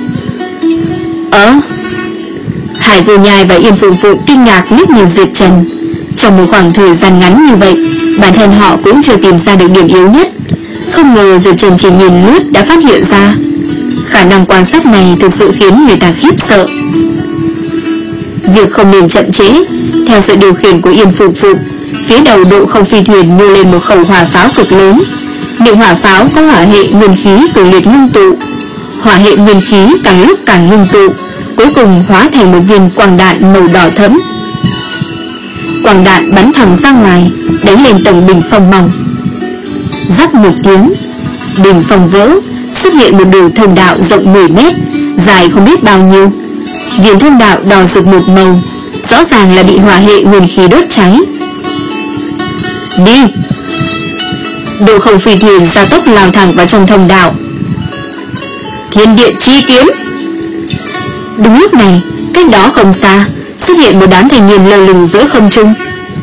Ờ Hải Vô Nhai và Yên Phụng Phụng kinh ngạc liếc nhìn Diệp Trần. Trong một khoảng thời gian ngắn như vậy, bản thân họ cũng chưa tìm ra được điểm yếu nhất. Không ngờ Diệp Trần chỉ nhìn lướt đã phát hiện ra. Khả năng quan sát này thực sự khiến người ta khiếp sợ. Việc không nên chậm trễ. Theo sự điều khiển của Yên Phụng Phụng, phía đầu độ không phi thuyền nô lên một khẩu hỏa pháo cực lớn. Miệng hỏa pháo có hỏa hệ nguyên khí cường liệt ngưng tụ. Hỏa hệ nguyên khí càng lúc càng ngưng tụ, cuối cùng hóa thành một viên quang đạn màu đỏ thẫm. Quang đạn bắn thẳng ra ngoài, đánh lên tầng bình phong mỏng. Rắc một tiếng, bình phong vỡ, xuất hiện một đường thông đạo rộng mười mét, dài không biết bao nhiêu. Viên thông đạo đỏ rực một màu, rõ ràng là bị hỏa hệ nguyên khí đốt cháy. Đi! Độ không phi thuyền gia tốc lao thẳng vào trong thông đạo. Thiên địa chi kiếm! Đúng lúc này, cách đó không xa xuất hiện một đám thanh niên lơ lửng giữa không trung.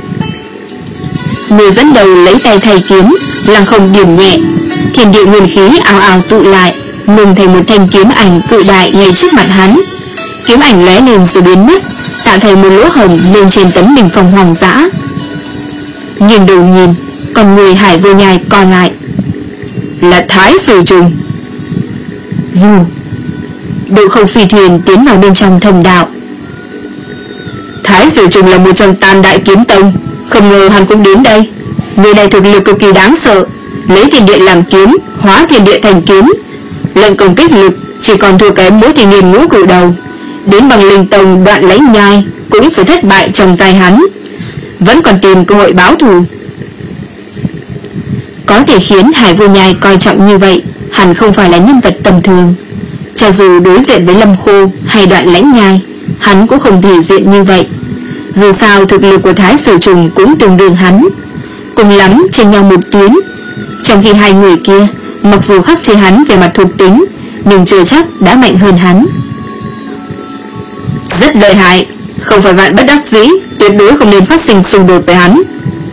Người dẫn đầu lấy tay thay kiếm, lăng không điểm nhẹ, thiên địa nguyên khí ào ào tụ lại, ngừng thành một thanh kiếm ảnh cự đại ngay trước mặt hắn. Kiếm ảnh lóe lên rồi biến mất, tạo thành một lỗ hổng lên trên tấm bình phong hoang dã. Nhìn đầu nhìn, còn người Hải Vô Nhai còn lại là Thái Sử Trùng. Vù, độ không phi thuyền tiến vào bên trong thông đạo. Thái Sử Trùng là một trong tam đại kiếm tông, không ngờ hắn cũng đến đây. Người này thực lực cực kỳ đáng sợ, lấy thiên địa làm kiếm, hóa thiên địa thành kiếm. Lệnh công kích lực chỉ còn thua kém mỗi thanh niên ngũ cửu đầu. Đến bằng linh tông đoạn lãnh nhai cũng phải thất bại trong tay hắn, vẫn còn tìm cơ hội báo thù. Có thể khiến Hải Vô Nhai coi trọng như vậy, hẳn không phải là nhân vật tầm thường. Cho dù đối diện với Lâm Khô hay Đoạn Lãnh Nhai, hắn cũng không thể diện như vậy. Dù sao thực lực của Thái Sử Trùng cũng tương đương hắn, cùng lắm chênh nhau một tuyến. Trong khi hai người kia mặc dù khắc chế hắn về mặt thuộc tính, nhưng chưa chắc đã mạnh hơn hắn. Rất lợi hại, không phải vạn bất đắc dĩ, tuyệt đối không nên phát sinh xung đột với hắn.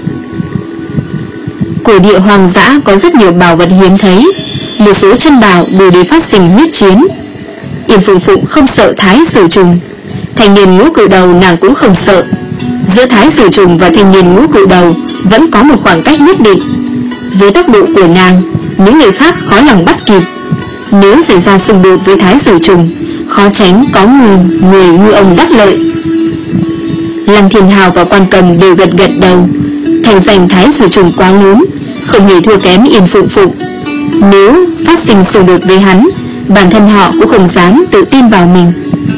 Cổ địa hoang dã có rất nhiều bảo vật hiếm thấy, một số chân bảo đủ để phát sinh huyết chiến. Yên Phụng Phụng không sợ Thái Sử Trùng, thanh niên ngũ cự đầu nàng cũng không sợ. Giữa Thái Sử Trùng và thanh niên ngũ cự đầu vẫn có một khoảng cách nhất định. Với tốc độ của nàng, những người khác khó lòng bắt kịp. Nếu xảy ra xung đột với Thái Sử Trùng, khó tránh có người người ngư ông đắc lợi. Lăng Thiên Hào và Quan Cầm đều gật gật đầu. Thành danh Thái Sử Trùng quá lớn, không hề thua kém Yên Phụng Phụng. Nếu phát sinh xung đột với hắn, bản thân họ cũng không dám tự tin vào mình.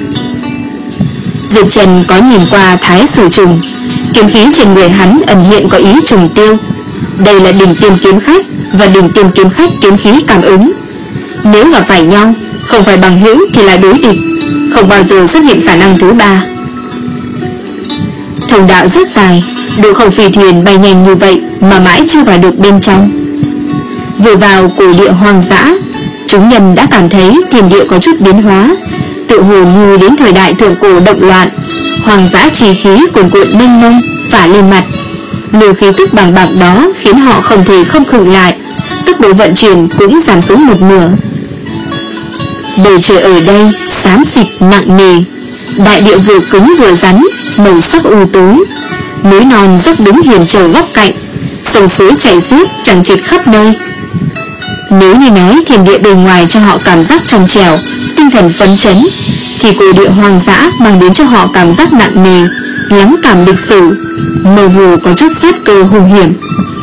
Diệp Trần có nhìn qua Thái Sử Trùng, kiếm khí trên người hắn ẩn hiện có ý trùng tiêu. Đây là đỉnh tiêm kiếm khách và đỉnh tiêm kiếm khách kiếm khí cảm ứng. Nếu gặp phải nhau, không phải bằng hữu thì là đối địch, không bao giờ xuất hiện khả năng thứ ba. Thông đạo rất dài, độ không phi thuyền bay nhanh như vậy mà mãi chưa vào được bên trong. Vừa vào cổ địa hoang dã, chúng nhân đã cảm thấy thiên địa có chút biến hóa, tự hồ như đến thời đại thượng cổ động loạn. Hoang dã chi khí cuồn cuộn mênh mông phả lên mặt, luồng khí tức bằng bạc đó khiến họ không thể không khựng lại, tốc độ vận chuyển cũng giảm xuống một nửa. Bầu trời ở đây xám xịt nặng nề, đại địa vừa cứng vừa rắn, màu sắc u tối, núi non dốc đứng hiểm trở góc cạnh, sông suối chảy xiết chẳng chịt khắp nơi. Nếu như nói thiên địa bên ngoài cho họ cảm giác trong trẻo, tinh thần phấn chấn, thì cổ địa hoang dã mang đến cho họ cảm giác nặng nề, lắng cảm lịch sử, mơ hồ có chút sát cơ hung hiểm.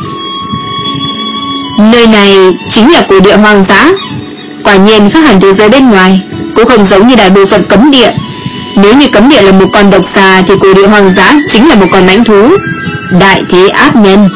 Nơi này chính là cổ địa hoang dã, quả nhiên khác hẳn thế giới bên ngoài, cũng không giống như đại bộ phận cấm địa. Nếu như cấm địa là một con độc xà thì cổ địa hoang dã chính là một con mãnh thú, đại thế ác nhân.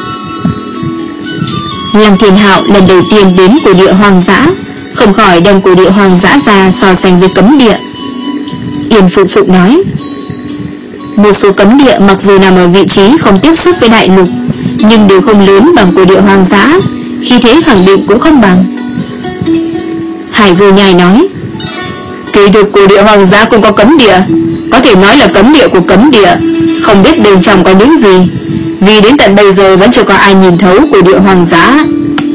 Lăng Thiên Hạo lần đầu tiên đến cổ địa hoang dã, không khỏi đem cổ địa hoang dã ra so sánh với cấm địa. Yên Phụng Phụng nói, một số cấm địa mặc dù nằm ở vị trí không tiếp xúc với đại lục, nhưng đều không lớn bằng cổ địa hoang dã, khí thế khẳng định cũng không bằng. Hải Vô Nhai nói, kỳ thực cổ địa hoang dã cũng có cấm địa, có thể nói là cấm địa của cấm địa, không biết bên trong có những gì, vì đến tận bây giờ vẫn chưa có ai nhìn thấu cổ địa hoang dã.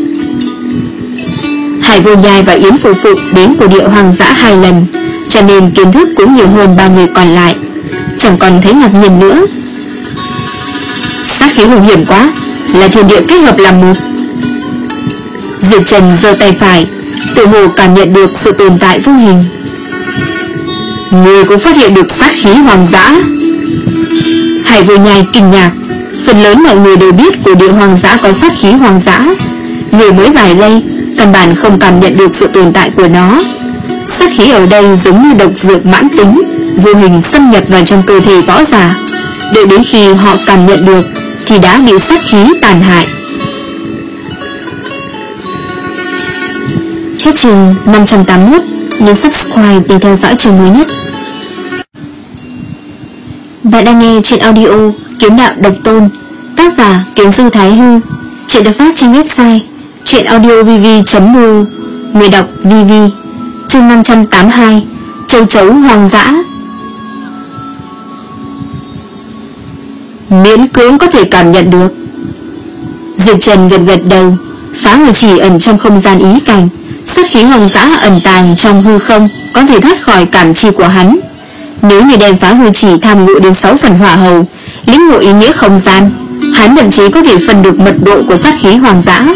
Hải Vô Nhai và Yến Phụng Phụng đến cổ địa hoang dã hai lần, cho nên kiến thức cũng nhiều hơn ba người còn lại, chẳng còn thấy ngạc nhiên nữa. Sát khí hùng hiểm quá, là thiên địa kết hợp làm một. Diệp Trần giơ tay phải, tự hồ cảm nhận được sự tồn tại vô hình. Người cũng phát hiện được sát khí hoang dã. Hải Vô Nhai kinh ngạc, phần lớn mọi người đều biết cổ địa hoang dã có sát khí hoang dã, người mới vài giây căn bản không cảm nhận được sự tồn tại của nó. Sát khí ở đây giống như độc dược mãn tính, vô hình xâm nhập vào trong cơ thể võ giả, đợi đến khi họ cảm nhận được thì đã bị sát khí tàn hại. Hết chương năm trăm tám mươi mốt, nhấn subscribe để theo dõi chương mới nhất. Bạn đang nghe truyện audio Kiếm Đạo Độc Tôn, tác giả Kiếm Du Thái Hư. Truyện được phát trên website truyệnaudiovv chấm nu, người đọc vê vê. Chương năm trăm tám mươi hai, châu chấu hoang dã. Miễn cưỡng có thể cảm nhận được. Diệp Trần gật gật đầu, phá người chỉ ẩn trong không gian ý cảnh, sát khí hoang dã ẩn tàng trong hư không có thể thoát khỏi cảm chi của hắn. Nếu như đem phá hư chỉ tham ngộ đến sáu phần hỏa hầu, lĩnh ngộ ý nghĩa không gian, hắn thậm chí có thể phân được mật độ của sát khí hoang dã.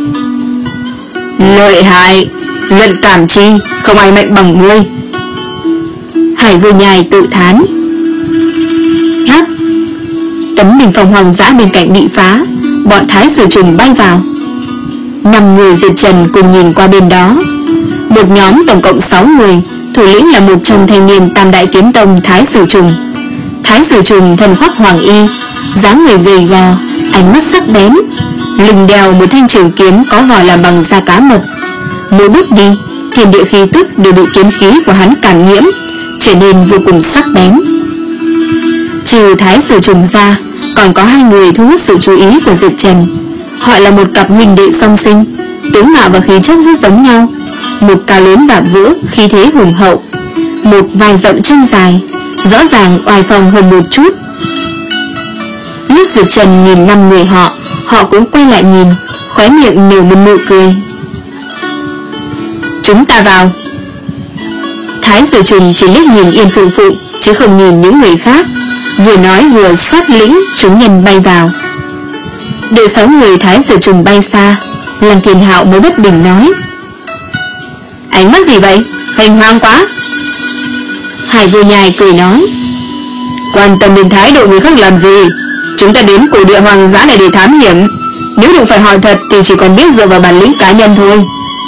Lợi hại, luận cảm chi không ai mạnh bằng ngươi. Hải Vô Nhai tự thán. Rắc, tấm bình phòng hoang dã bên cạnh bị phá, bọn Thái Sử Trùng bay vào. Năm người Diệp Trần cùng nhìn qua bên đó. Một nhóm tổng cộng sáu người, thủ lĩnh là một trong thanh niên Tam Đại Kiếm Tông Thái Sử Trùng. Thái Sử Trùng thân khoác hoàng y, dáng người gầy gò, ánh mắt sắc bén, lưng đeo một thanh trường kiếm có vỏ làm bằng da cá mập. Mỗi bước đi, thiên địa khí tức đều bị kiếm khí của hắn cảm nhiễm, trở nên vô cùng sắc bén. Trừ Thái Sử Trùng ra, còn có hai người thu hút sự chú ý của Diệp Trần. Họ là một cặp huynh đệ song sinh, tướng mạo và khí chất rất giống nhau. Một cao lớn bả vỡ, khí thế hùng hậu, một vai rộng chân dài, rõ ràng oai phong hơn một chút. Lúc Diệp Trần nhìn năm người họ, họ cũng quay lại nhìn, khóe miệng nở một nụ cười. Chúng ta vào. Thái Sử Trùng chỉ liếc nhìn Yên Phụ Phụ, chứ không nhìn những người khác, vừa nói vừa sát lĩnh chúng nhân bay vào. Đợi sáu người Thái Sử Trùng bay xa, Lăng Thiên Hạo mới bất bình nói: ánh mắt gì vậy, hình hoang quá. Hải Vô Nhai cười nói: quan tâm đến thái độ người khác làm gì? Chúng ta đến cổ địa hoang dã này để thám hiểm, nếu đụng phải hỏi thật thì chỉ còn biết dựa vào bản lĩnh cá nhân thôi.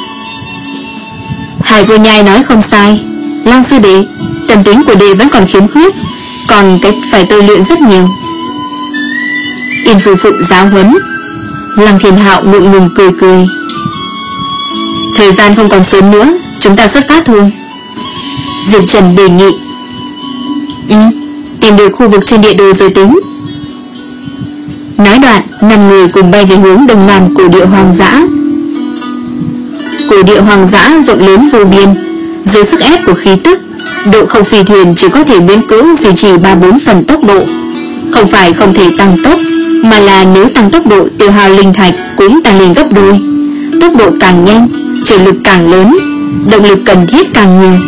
Hải Vô Nhai nói không sai. Lăng sư đệ, tâm tính của đệ vẫn còn khiếm khuyết, còn cách phải tôi luyện rất nhiều. Yên Phụ Phụ giáo huấn. Lăng Thiên Hạo ngượng ngùng cười cười. Thời gian không còn sớm nữa, chúng ta xuất phát thôi. Diệp Trần đề nghị. Ừ, tìm được khu vực trên địa đồ rồi tính. Nói đoạn, năm người cùng bay về hướng đông nam cổ địa hoang dã. Cổ địa hoang dã rộng lớn vô biên, dưới sức ép của khí tức, độ không phi thuyền chỉ có thể miễn cưỡng duy trì ba bốn phần tốc độ. Không phải không thể tăng tốc, mà là nếu tăng tốc độ, tiêu hao linh thạch cũng tăng lên gấp đôi. Tốc độ càng nhanh, trở lực càng lớn, động lực cần thiết càng nhiều.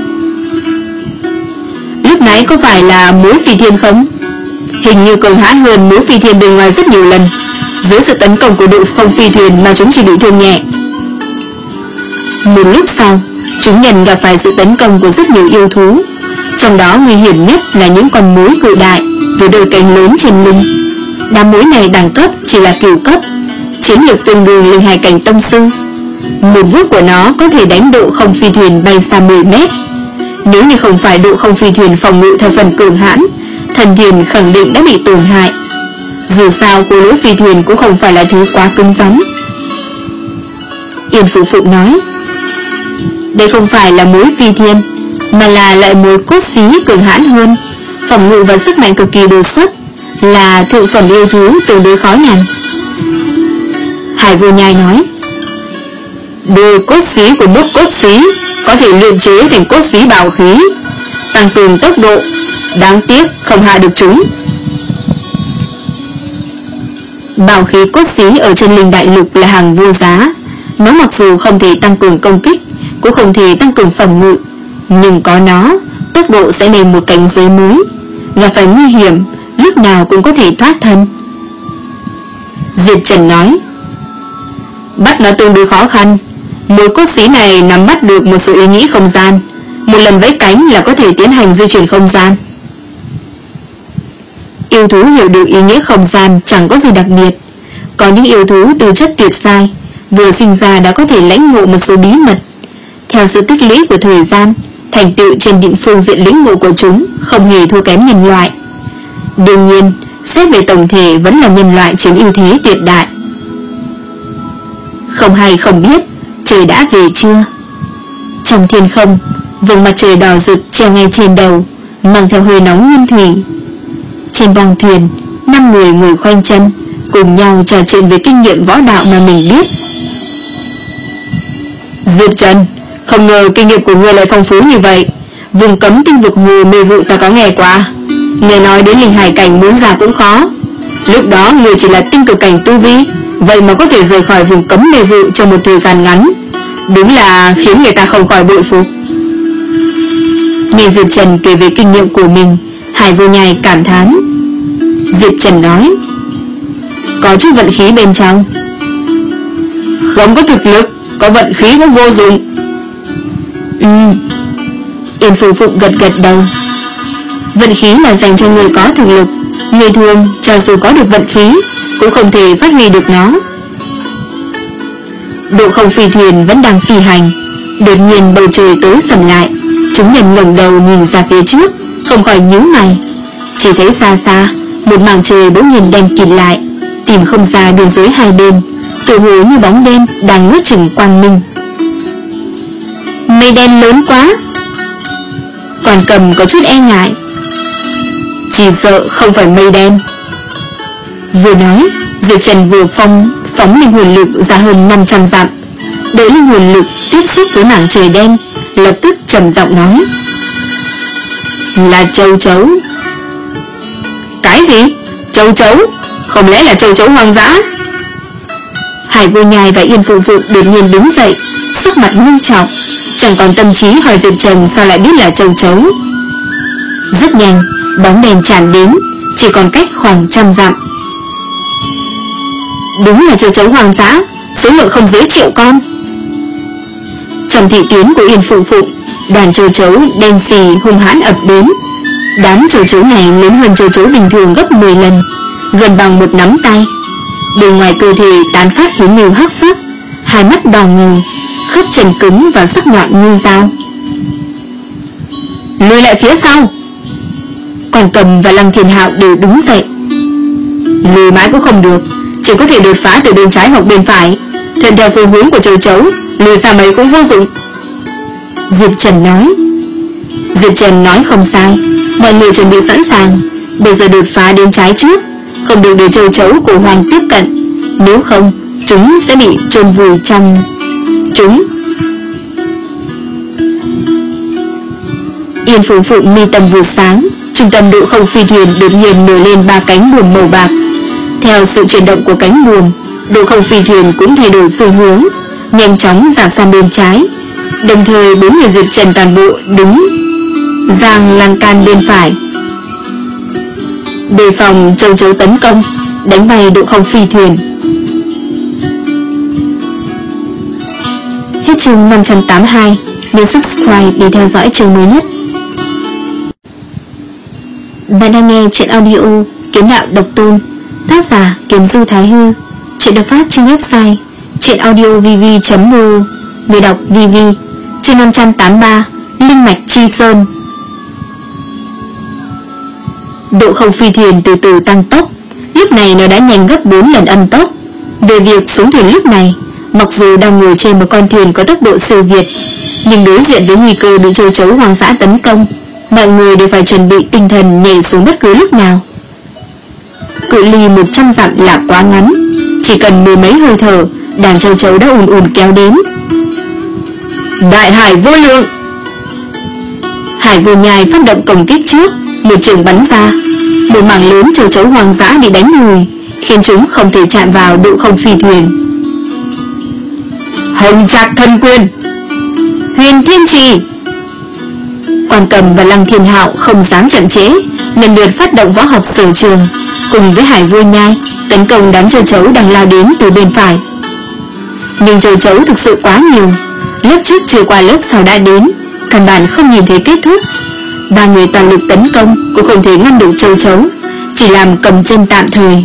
Lúc nãy có phải là múa phi thiên không? Hình như cường hãn hơn múa phi thiên bên ngoài rất nhiều lần. Dưới sự tấn công của đội không phi thuyền mà chúng chỉ bị thương nhẹ. Một lúc sau, chúng nhân gặp phải sự tấn công của rất nhiều yêu thú, trong đó nguy hiểm nhất là những con muỗi cự đại với đôi cánh lớn trên lưng. Đám muỗi này đẳng cấp chỉ là cửu cấp, chiến lược tương đương linh hải cảnh tông sư. Một vuốt của nó có thể đánh độ không phi thuyền bay xa mười mét. Nếu như không phải độ không phi thuyền phòng ngự theo phần cường hãn, thần thuyền khẳng định đã bị tổn hại. Dù sao khối lỗi phi thuyền cũng không phải là thứ quá cứng rắn. Yên Phụ Phụ nói: đây không phải là muỗi phi thiên, mà là loại muỗi cốt xí cường hãn hơn, phòng ngự và sức mạnh cực kỳ đột xuất, là thượng phẩm yêu thú tương đối khó nhằn. Hải Vô Nhai nói: đôi cốt xí của bốc cốt xí có thể luyện chế thành cốt xí bảo khí, tăng cường tốc độ, đáng tiếc không hạ được chúng. Bảo khí cốt xí ở trên linh đại lục là hàng vô giá. Nó mặc dù không thể tăng cường công kích, cũng không thể tăng cường phòng ngự, nhưng có nó, tốc độ sẽ lên một cảnh giới mới. Gặp phải nguy hiểm, lúc nào cũng có thể thoát thân. Diệp Trần nói: bắt nó tương đối khó khăn. Mối cốt xí này nắm bắt được một sự ý nghĩ không gian, một lần vẫy cánh là có thể tiến hành di chuyển không gian. Yêu thú hiểu được ý nghĩa không gian chẳng có gì đặc biệt. Có những yêu thú tư chất tuyệt sai, vừa sinh ra đã có thể lãnh ngộ một số bí mật. Theo sự tích lũy của thời gian, thành tựu trên định phương diện lĩnh ngộ của chúng không hề thua kém nhân loại. Đương nhiên, xét về tổng thể vẫn là nhân loại chiếm ưu thế tuyệt đại. Không hay không biết, trời đã về trưa. Trong thiên không, vùng mặt trời đỏ rực treo ngay trên đầu, mang theo hơi nóng nguyên thủy. Trên bong thuyền, năm người ngồi khoanh chân, cùng nhau trò chuyện về kinh nghiệm võ đạo mà mình biết. Diệp Trần, không ngờ kinh nghiệm của ngươi lại phong phú như vậy. Vùng cấm tinh vực hồ mê vụ ta có nghe qua, nghe nói đến linh hải cảnh muốn ra cũng khó. Lúc đó ngươi chỉ là tinh cực cảnh tu vi, vậy mà có thể rời khỏi vùng cấm mê vụ trong một thời gian ngắn, đúng là khiến người ta không khỏi bội phục. Nghe Diệp Trần kể về kinh nghiệm của mình, Hải Vô Nhai cảm thán. Diệp Trần nói: có chút vận khí bên trong. Không có thực lực, có vận khí cũng vô dụng. Ừ. Yên Phụ Phụ gật gật đầu. Vận khí là dành cho người có thực lực, người thường cho dù có được vận khí cũng không thể phát huy được nó. Độ không phi thuyền vẫn đang phi hành, đột nhiên bầu trời tối sầm lại. Chúng nhân ngẩng đầu nhìn ra phía trước, không khỏi nhíu mày. Chỉ thấy xa xa một mảng trời bỗng nhiên đen kịt lại, tìm không ra biên giới hai bên, tựa hồ như bóng đen đang nuốt chửng quang minh. Mây đen lớn quá. Còn Cầm có chút e ngại. Chỉ sợ không phải mây đen. Vừa nói, Diệp Trần vừa phong phóng linh hồn lực ra hơn năm trăm dặm. Đợi linh hồn lực tiếp xúc với mảng trời đen, lập tức trầm giọng nói: là châu chấu. Cái gì? Châu chấu? Không lẽ là châu chấu hoang dã? Hải Vô Nhai và Yên Phụ Phụ đột nhiên đứng dậy, sắc mặt nghiêm trọng, chẳng còn tâm trí hỏi Diệp Trần sao lại biết là châu chấu. Rất nhanh, bóng đèn tràn đến, chỉ còn cách khoảng trăm dặm. Đúng là châu chấu hoang dã, số lượng không dưới triệu con. Trong thị tuyến của Yên Phụ Phụ, đoàn châu chấu đen xì hung hãn ập đến. Đám châu chấu này lớn hơn châu chấu bình thường gấp mười lần, gần bằng một nắm tay. Bên ngoài cơ thể tán phát khí mù hắc sắc, hai mắt đỏ ngầu, khớp chân cứng và sắc nhọn như dao. Lùi lại phía sau. Còn Cầm và Lăng Thiên Hạo đều đứng dậy. Lùi mãi cũng không được, chỉ có thể đột phá từ bên trái hoặc bên phải, thuận theo phương hướng của châu chấu, lùi xa mấy cũng vô dụng. Diệp Trần nói. Diệp Trần nói không sai, mọi người chuẩn bị sẵn sàng, bây giờ đột phá đến trái trước, không được để châu chấu cổ hoàng tiếp cận, nếu không chúng sẽ bị chôn vùi trong chúng. Yên Phụ Phụ mi tâm vụ sáng, trung tâm độ không phi thuyền đột nhiên nổi lên ba cánh buồm màu bạc. Theo sự chuyển động của cánh buồm, độ không phi thuyền cũng thay đổi phương hướng, nhanh chóng giảm sang bên trái. Đồng thời bốn người Diệp Trần toàn bộ đứng giang lan can bên phải, đề phòng châu chấu tấn công, đánh bay độ không phi thuyền. Hết chương năm trăm tám mươi hai. Nhấn subscribe để theo dõi chương mới nhất. Bạn đang nghe truyện audio Kiếm Đạo Độc Tôn, tác giả Kiếm Du Thái Hư. Truyện được phát trên website truyệnaudiovv chấm mô. Người đọc vê vê. Chương năm trăm tám mươi ba. Linh mạch chi sơn. Độ không phi thuyền từ từ tăng tốc, lúc này nó đã nhanh gấp bốn lần âm tốc. Về việc xuống thuyền lúc này, mặc dù đang ngồi trên một con thuyền có tốc độ siêu việt, nhưng đối diện với nguy cơ bị châu chấu hoang dã tấn công, mọi người đều phải chuẩn bị tinh thần nhảy xuống bất cứ lúc nào. Cự ly một trăm dặm là quá ngắn, chỉ cần mười mấy hơi thở, đàn châu chấu đã ùn ùn kéo đến. Đại hải vô lượng. Hải Vô Nhai phát động công kích trước, một trường bắn ra, một mảng lớn châu chấu hoang dã bị đánh lùi, khiến chúng không thể chạm vào độ không phi thuyền. Hồng Trạc Thần Quyền, Huyền Thiên Trì. Quan Cầm và Lăng Thiên Hạo không dám chậm trễ, lần lượt phát động võ học sở trường, cùng với Hải Vô Nhai tấn công đám châu chấu đang lao đến từ bên phải. Nhưng châu chấu thực sự quá nhiều, lớp trước chưa qua lớp sau đã đến, căn bản không nhìn thấy kết thúc. Ba người toàn lực tấn công cũng không thể ngăn được châu chấu, chỉ làm cầm chân tạm thời.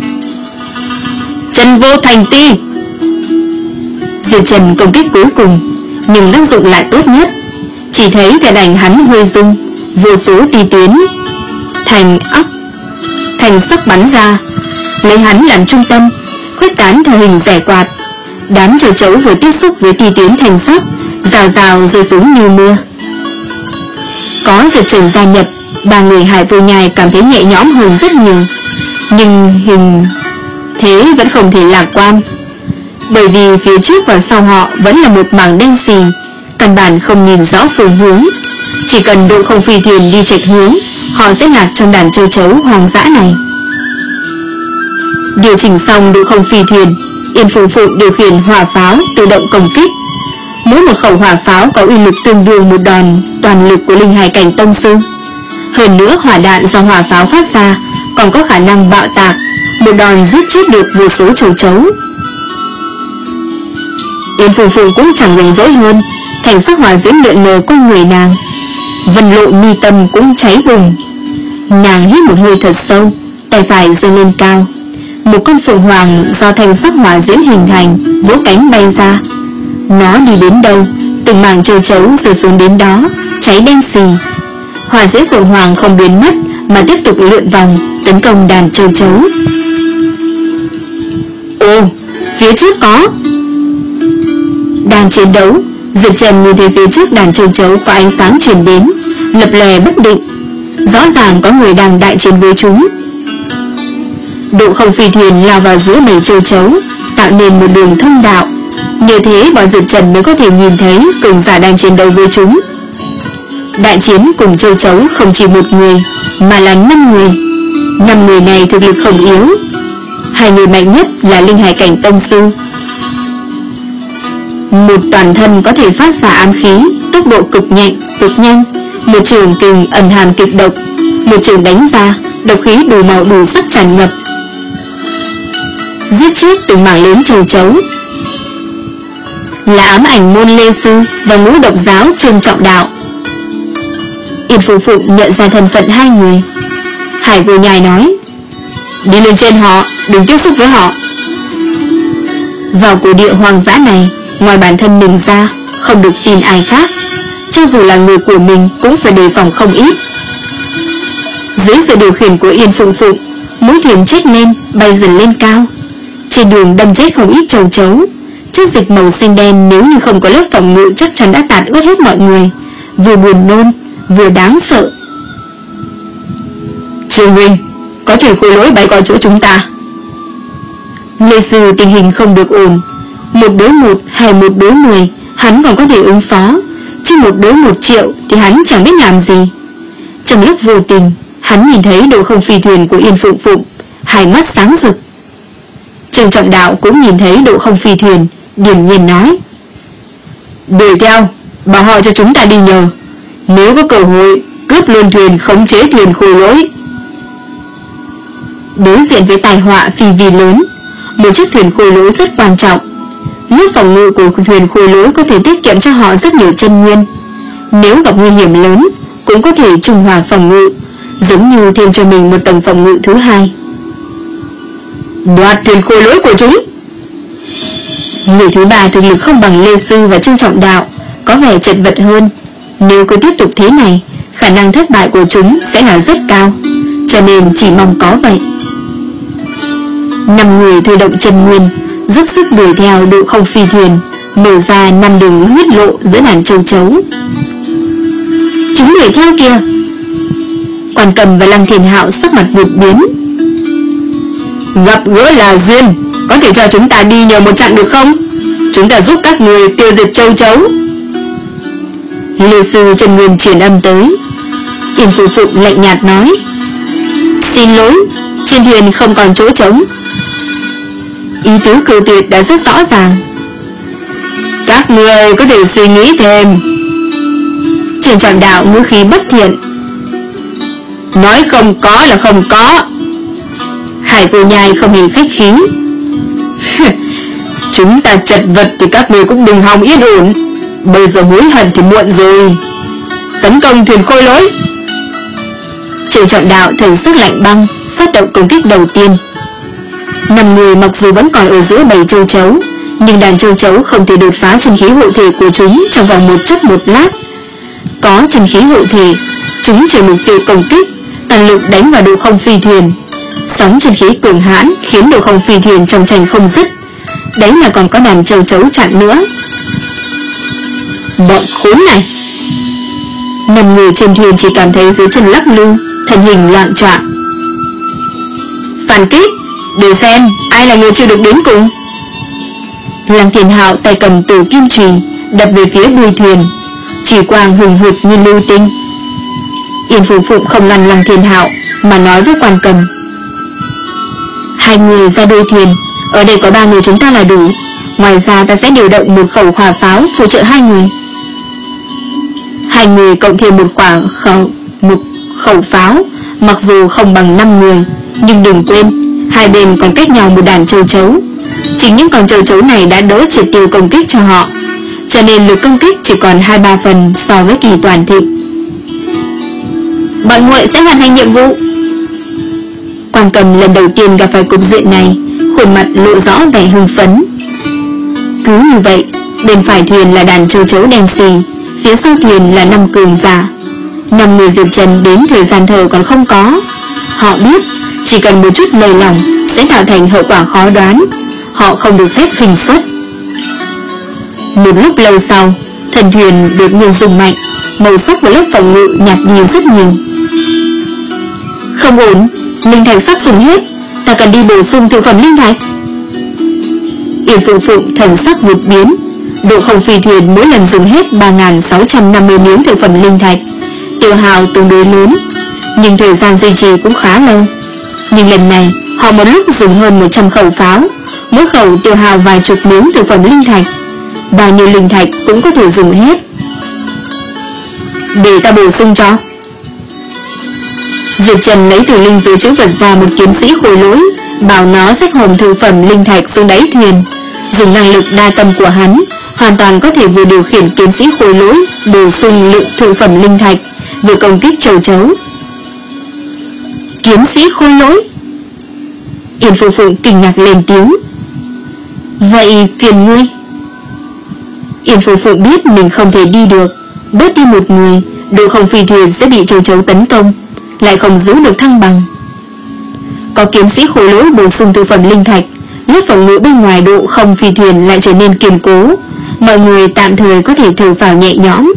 Chân vô thành ti. Diệp Trần công kích cuối cùng, nhưng tác dụng lại tốt nhất. Chỉ thấy vẻ đành hắn hơi rung, vô số ti tuyến thành óc thành sắc bắn ra, lấy hắn làm trung tâm, khuếch tán theo hình rẻ quạt. Đám châu chấu vừa tiếp xúc với ti tuyến thành sắc, rào rào rơi xuống như mưa. Có Diệp Trần gia nhập, ba người Hải Vô Nhai cảm thấy nhẹ nhõm hơn rất nhiều. Nhưng hình thế vẫn không thể lạc quan, bởi vì phía trước và sau họ vẫn là một mảng đen xì, căn bản không nhìn rõ phương hướng. Chỉ cần độ không phi thuyền đi chệch hướng, họ sẽ lạc trong đàn châu chấu hoang dã này. Điều chỉnh xong độ không phi thuyền, Yên Phụ Phụ điều khiển hỏa pháo tự động công kích. Mỗi một khẩu hỏa pháo có uy lực tương đương một đòn toàn lực của linh hải cảnh tông sư. Hơn nữa hỏa đạn do hỏa pháo phát ra còn có khả năng bạo tạc, một đòn giết chết được vô số châu chấu. Yên Phụ Phụ cũng chẳng rảnh rỗi hơn, thành sắc hỏa diễm lượn lờ quanh người nàng. Vân Lộ mi tâm cũng cháy bùng. Nàng hít một hơi thật sâu, tay phải giơ lên cao. Một con phượng hoàng do thành sắc hỏa diễm hình thành vỗ cánh bay ra. Nó đi đến đâu, từng mảng châu chấu rơi xuống đến đó, cháy đen xì. Hỏa diễm phượng hoàng không biến mất mà tiếp tục lượn vòng tấn công đàn châu chấu. Ồ, phía trước có. Đang chiến đấu, Diệp Trần nhìn thấy phía trước đàn châu chấu có ánh sáng truyền đến, lập lè bất định. Rõ ràng có người đang đại chiến với chúng. Độ không phi thuyền lao vào giữa bầy châu chấu, tạo nên một đường thông đạo. Như thế bọn Diệp Trần mới có thể nhìn thấy cường giả đang chiến đấu với chúng. Đại chiến cùng châu chấu không chỉ một người, mà là năm người. Năm người này thực lực không yếu. Hai người mạnh nhất là linh hải cảnh tông sư. Một toàn thân có thể phát ra ám khí, tốc độ cực nhanh, cực nhanh. Một trường kình ẩn hàm kịch độc, một trường đánh ra, độc khí đủ màu đủ sắc tràn ngập, giết chết từng mảng lớn châu chấu. Là ám ảnh môn Lê Sư và ngũ độc giáo Trương Trọng Đạo. Yên Phụ Phụng nhận ra thân phận hai người. Hải Vô Nhai nói: đi lên trên họ, đừng tiếp xúc với họ. Vào cổ địa hoang dã này, ngoài bản thân mình ra, không được tin ai khác. Cho dù là người của mình cũng phải đề phòng không ít. Dưới sự điều khiển của Yên Phụng Phụng, mũi thuyền chết lên, bay dần lên cao. Trên đường đâm chết không ít châu chấu. Chất dịch màu xanh đen nếu như không có lớp phòng ngự chắc chắn đã tạt ướt hết mọi người. Vừa buồn nôn, vừa đáng sợ. Trương Huynh, có thuyền khối lỗi bay qua chỗ chúng ta. Lê Sư tình hình không được ổn. Một đối một hay một đối mười, hắn còn có thể ứng phó. Chứ một đối một triệu thì hắn chẳng biết làm gì. Trong lúc vô tình, hắn nhìn thấy độ không phi thuyền của Yên Phụng Phụng, hai mắt sáng rực. Trương Trọng Đạo cũng nhìn thấy độ không phi thuyền, điềm nhiên nói: đuổi theo, bảo họ cho chúng ta đi nhờ. Nếu có cơ hội, cướp luôn thuyền khống chế thuyền khôi lỗi. Đối diện với tai họa phi vi lớn, một chiếc thuyền khôi lỗi rất quan trọng. Lớp phòng ngự của thuyền khôi lỗi có thể tiết kiệm cho họ rất nhiều chân nguyên. Nếu gặp nguy hiểm lớn, cũng có thể trung hòa phòng ngự, giống như thêm cho mình một tầng phòng ngự thứ hai. Đoạt thuyền khôi lỗi của chúng. Người thứ ba thực lực không bằng Lê Sư và Trương Trọng Đạo, có vẻ chật vật hơn. Nếu cứ tiếp tục thế này, khả năng thất bại của chúng sẽ là rất cao. Cho nên chỉ mong có vậy. Năm người thôi động chân nguyên, dốc sức đuổi theo độ không phi thuyền, mở ra năm đường huyết lộ giữa đàn châu chấu. Chúng đuổi theo kìa. Quan Cầm và Lăng Thiền Hạo sắc mặt vụt biến. Gặp gỡ là duyên, có thể cho chúng ta đi nhờ một chặng được không? Chúng ta giúp các người tiêu diệt châu chấu. Lê Sư chân nguyên truyền âm tới. Yên Phụ Phụng lạnh nhạt nói: xin lỗi, trên thuyền không còn chỗ trống. Ý tứ cự tuyệt đã rất rõ ràng. Các người có thể suy nghĩ thêm. Trương Trọng Đạo ngữ khí bất thiện: nói không có là không có. Hải Vô Nhai không hề khách khí: chúng ta chật vật thì các người cũng đừng hòng yên ổn. Bây giờ hối hận thì muộn rồi. Tấn công thuyền khôi lỗi. Trương Trọng Đạo thần sắc lạnh băng, phát động công kích đầu tiên. Năm người mặc dù vẫn còn ở giữa bầy châu chấu, nhưng đàn châu chấu không thể đột phá chân khí hộ thể của chúng trong vòng một chốc một lát. Có chân khí hộ thể, chúng chuyển mục tiêu công kích, toàn lực đánh vào độ không phi thuyền. Sóng chân khí cường hãn khiến độ không phi thuyền trong tranh không dứt. Đấy là còn có đàn châu chấu chặn nữa. Bọn khốn này. Năm người trên thuyền chỉ cảm thấy dưới chân lắc lư, thân hình loạn choạng. Phản kích, để xem ai là người chưa được đến cùng. Lăng Thiền Hạo tay cầm tổ kim chùy đập về phía đuôi thuyền, chùy quang hừng hực như lưu tinh. Yên Phụ Phụng không ngăn Lăng Thiền Hạo mà nói với Quan Cầm: hai người ra đuôi thuyền, ở đây có ba người chúng ta là đủ. Ngoài ra ta sẽ điều động một khẩu hỏa pháo phụ trợ hai người. Hai người cộng thêm một khoảng khẩu, một khẩu pháo, mặc dù không bằng năm người, nhưng đừng quên, hai bên còn cách nhau một đàn châu chấu. Chính những con châu chấu này đã đỡ triệt tiêu công kích cho họ, cho nên lực công kích chỉ còn hai ba phần so với kỳ toàn thịnh. Bọn muội sẽ hoàn thành nhiệm vụ. Quan Cầm lần đầu tiên gặp phải cục diện này, khuôn mặt lộ rõ vẻ hưng phấn. Cứ như vậy, bên phải thuyền là đàn châu chấu đen xì, phía sau thuyền là năm cường giả. Năm người Diệp Trần đến thời gian thở còn không có. Họ biết chỉ cần một chút lơi lỏng sẽ tạo thành hậu quả khó đoán. họ không được phép khinh suất. Một lúc lâu sau, thần thuyền đột nhiên rung mạnh, màu sắc của lớp phòng ngự nhạt đi rất nhiều. Không ổn, linh thạch sắp dùng hết, ta cần đi bổ sung thực phẩm linh thạch. Yên Phụng Phụng thần sắc vụt biến. Độ không phi thuyền mỗi lần dùng hết ba nghìn sáu trăm năm mươi miếng thực phẩm linh thạch, tiêu hao tương đối lớn, nhưng thời gian duy trì cũng khá lâu. Nhưng lần này họ một lúc dùng hơn một trăm khẩu pháo, mỗi khẩu tiêu hao vài chục miếng thực phẩm linh thạch. Bao nhiêu linh thạch cũng có thể dùng hết. Để ta bổ sung cho. Diệp Trần lấy từ linh giới chữ vật ra một kiếm sĩ khôi lỗi, bảo nó xách hòm thực phẩm linh thạch xuống đáy thuyền. Dùng năng lực đa tâm của hắn, hoàn toàn có thể vừa điều khiển kiếm sĩ khôi lỗi bổ sung lượng thực phẩm linh thạch, vừa công kích châu chấu. Kiếm sĩ khôi lỗi? Yên Phụng Phụng kinh ngạc lên tiếng. Vậy phiền ngươi. Yên Phụng Phụng biết mình không thể đi được, bớt đi một người, độ không phi thuyền sẽ bị châu chấu tấn công, lại không giữ được thăng bằng. Có kiếm sĩ khôi lỗi bổ sung thực phẩm linh thạch, lớp phòng ngự bên ngoài độ không phi thuyền lại trở nên kiên cố, mọi người tạm thời có thể thở phào nhẹ nhõm.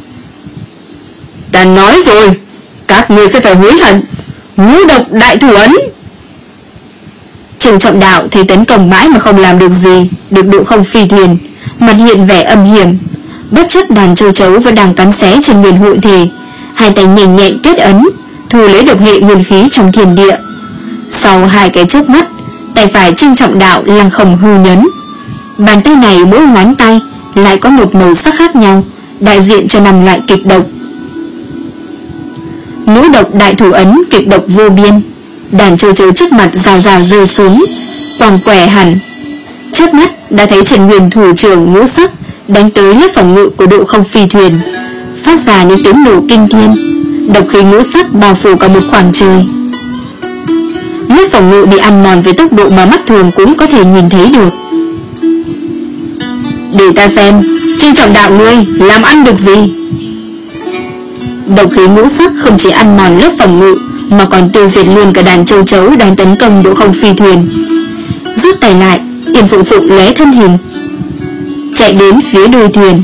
Ta nói rồi, các ngươi sẽ phải hối hận. Ngũ độc đại thủ ấn. Trường Trọng Đạo thấy tấn công mãi mà không làm được gì, được độ không phi thuyền, mặt hiện vẻ âm hiểm. Bất chấp đàn châu chấu vẫn đang cắn xé trên miền hội thể, hai tay nhanh nhẹn kết ấn, thu lấy độc hệ nguyên khí trong thiên địa. Sau hai cái chớp mắt, tay phải Trương Trọng Đạo lăng không hư nhấn. Bàn tay này mỗi ngón tay lại có một màu sắc khác nhau, đại diện cho năm loại kịch độc. Ngũ độc đại thủ ấn kịch độc vô biên. Đàn châu chấu trước mặt rào rào rơi xuống, quàng quẻ hẳn. Trước mắt đã thấy Trần Nguyên thủ trưởng ngũ sắc đánh tới lớp phòng ngự của độ không phi thuyền, phát ra những tiếng nổ kinh thiên. Độc khí ngũ sắc bao phủ cả một khoảng trời. Lớp phòng ngự bị ăn mòn với tốc độ mà mắt thường cũng có thể nhìn thấy được. Để ta xem Trương Trọng Đạo ngươi làm ăn được gì. Độc khí ngũ sắc không chỉ ăn mòn lớp phòng ngự, mà còn tiêu diệt luôn cả đàn châu chấu đang tấn công độ không phi thuyền. Rút tay lại, Yên Phụng Phụng lóe thân hình, chạy đến phía đuôi thuyền.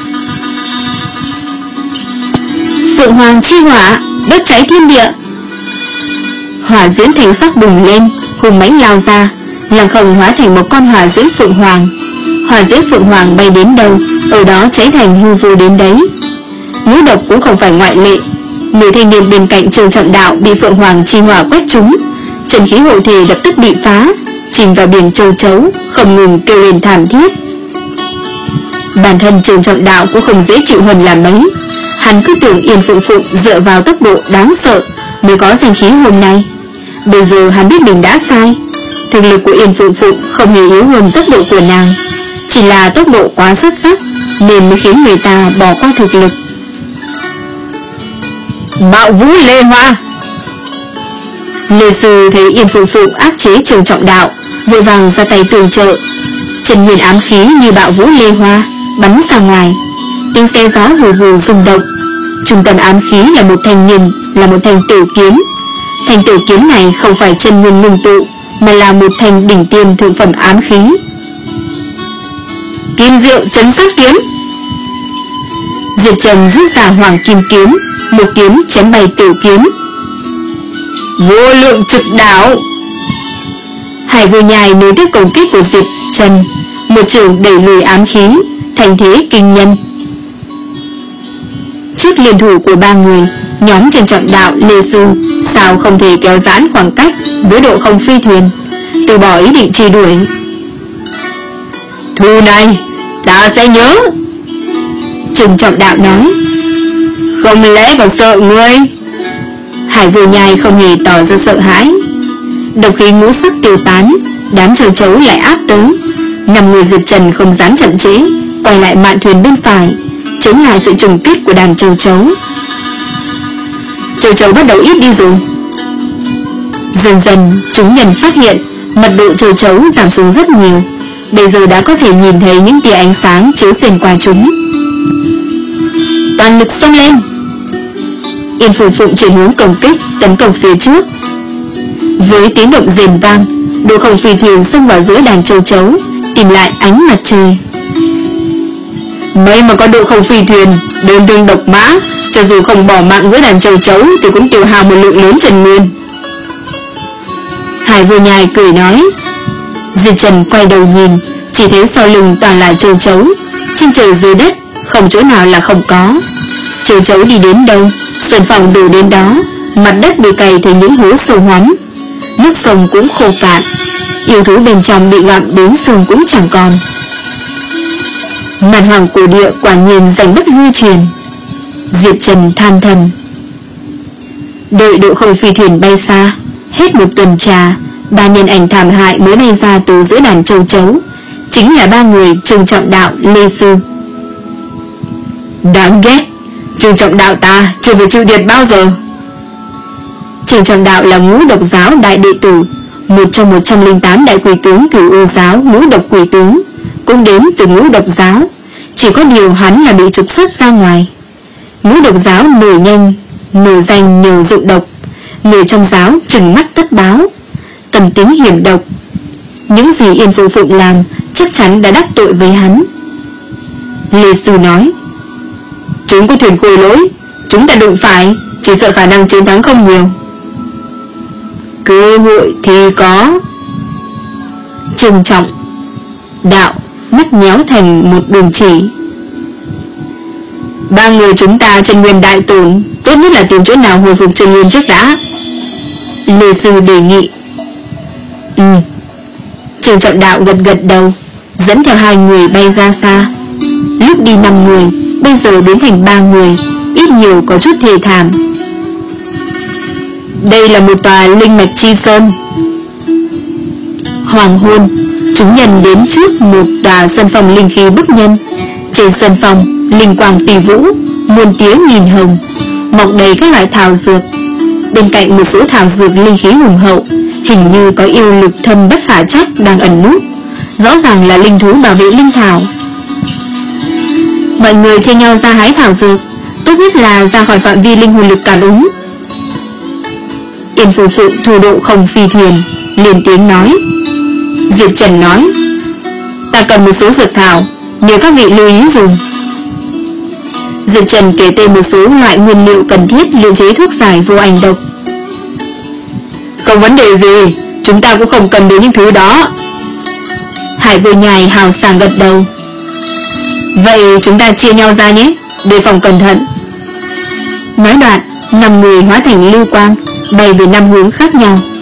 Phượng Hoàng chi hỏa, đốt cháy thiên địa. Hỏa diễm thành sắc bùng lên, hùng mãnh lao ra, lăng không hóa thành một con hỏa diễm phượng hoàng. Hỏa diễm phượng hoàng bay đến đâu, ở đó cháy thành hư vô đến đấy. Ngũ độc cũng không phải ngoại lệ. Người thanh niên bên cạnh Trương Trọng Đạo bị phượng hoàng chi hỏa quét trúng, chân khí hộ thể lập tức bị phá, chìm vào biển châu chấu, không ngừng kêu lên thảm thiết. Bản thân Trương Trọng Đạo cũng không dễ chịu hơn là mấy. Hắn cứ tưởng Yên Phụng Phụng dựa vào tốc độ đáng sợ mới có danh khí hôm nay. Bây giờ hắn biết mình đã sai. Thực lực của Yên Phụng Phụng không hề yếu hơn tốc độ của nàng, chỉ là tốc độ quá xuất sắc nên mới khiến người ta bỏ qua thực lực. Bạo vũ Lê Hoa. Lê Sư thấy Yên Phụng Phụng áp chế Trương Trọng Đạo, vội vàng ra tay tường trợ. Trần Nguyên ám khí như bạo vũ Lê Hoa bắn ra ngoài, tiếng xe gió vù vù rung động. Trung tâm ám khí là một thanh niên, là một thanh tử kiếm. Thanh tử kiếm này không phải chân nguyên ngưng tụ, mà là một thanh đỉnh tiêm thượng phẩm ám khí. Kim diệu chấn sát kiếm. Diệp Trần rút ra hoàng kim kiếm, một kiếm chém bay tử kiếm. Vô lượng trực đảo. Hải Vô Nhai nối tiếp công kích của Diệp Trần, một trường đẩy lùi ám khí, thành thế kinh nhân. Trước liên thủ của ba người, nhóm Trần Trọng Đạo, Lê Sư sao không thể kéo giãn khoảng cách với độ không phi thuyền, từ bỏ ý định truy đuổi. Thù này ta sẽ nhớ. Trần Trọng Đạo nói. Không lẽ còn sợ ngươi? Hải Vô Nhai không hề tỏ ra sợ hãi. Độc khí ngũ sắc tiêu tán, đám châu chấu lại áp tới. Năm người Diệp Trần không dám chậm trễ, quay lại mạn thuyền bên phải, chống lại sự trùng kích của đàn châu chấu. Châu chấu bắt đầu ít đi rồi. Dần dần chúng nhân phát hiện mật độ châu chấu giảm xuống rất nhiều. Bây giờ đã có thể nhìn thấy những tia ánh sáng chiếu xuyên qua chúng. Toàn lực xông lên. Yên Phụng Phụng chuyển hướng công kích, tấn công phía trước. Với tiếng động rền vang, độ không phi thuyền xông vào giữa đàn châu chấu, tìm lại ánh mặt trời. May mà có độ không phi thuyền, đơn thương độc mã, cho dù không bỏ mạng giữa đàn châu chấu thì cũng tiêu hao một lượng lớn trần nguyên. Hải Vô Nhai cười nói. Diệp Trần quay đầu nhìn, chỉ thấy sau lưng toàn là châu chấu, trên trời dưới đất không chỗ nào là không có. Châu chấu đi đến đâu, sơn phòng đổ đến đó, mặt đất bị cày thành những hố sâu hoắm, nước sông cũng khô cạn, yêu thú bên trong bị gặm đến xương cũng chẳng còn. Màn hoàng cổ địa quả nhiên danh bất hư truyền. Diệp Trần than thầm. Đợi độ không phi thuyền bay xa, hết một tuần trà, ba nhân ảnh thảm hại mới bay ra từ giữa đàn châu chấu, chính là ba người Trương Trọng Đạo, Lê Sư. Đáng ghét, Trương Trọng Đạo ta chưa phải chịu thiệt bao giờ. Trương Trọng Đạo là Ngũ Độc Giáo đại đệ tử, một trong một trăm lẻ tám đại quỷ tướng Cửu U Giáo Ngũ Độc Quỷ Tướng, cũng đến từ Ngũ Độc Giáo, chỉ có điều hắn là bị trục xuất ra ngoài. Ngũ Độc Giáo nổi nhanh, nổi danh nhờ dụng độc, người trong giáo trừng mắt tất báo, tầm tính hiểm độc. Những gì Yên Phụ Phụng làm chắc chắn đã đắc tội với hắn. Lê Sư nói, chúng có thuyền khôi lỗi, chúng ta đụng phải, chỉ sợ khả năng chiến thắng không nhiều. Cơ hội thì có. Trương Trọng Đạo mắt nhéo thành một đường chỉ. Ba người chúng ta chân nguyên đại tổn, tốt nhất là tìm chỗ nào hồi phục chân nguyên trước đã. Lê Sư đề nghị. Ừ. Trương Trọng Đạo gật gật đầu, dẫn theo hai người bay ra xa. Lúc đi năm người, bây giờ biến thành ba người, ít nhiều có chút thê thảm. Đây là một tòa linh mạch chi sơn. Hoàng hôn, chúng nhân đến trước một tòa sân phòng linh khí bức nhân. Trên sân phòng, linh quang phi vũ, muôn tiếng nghìn hồng, mọc đầy các loại thảo dược. Bên cạnh một số thảo dược linh khí hùng hậu, hình như có yêu lực thâm bất khả trắc đang ẩn núp, rõ ràng là linh thú bảo vệ linh thảo. Mọi người chia nhau ra hái thảo dược, tốt nhất là ra khỏi phạm vi linh hồn lực cảm ứng. Yên Phụ Phụ thủ độ không phi thuyền, liền tiếng nói. Diệp Trần nói, ta cần một số dược thảo, nhờ các vị lưu ý dùng. Diệp Trần kể tên một số loại nguyên liệu cần thiết luyện chế thuốc giải vô ảnh độc. Không vấn đề gì, chúng ta cũng không cần đến những thứ đó. Hải Vô Nhai hào sảng gật đầu. Vậy chúng ta chia nhau ra nhé, đề phòng cẩn thận. Nói đoạn, năm người hóa thành lưu quang, bay về năm hướng khác nhau.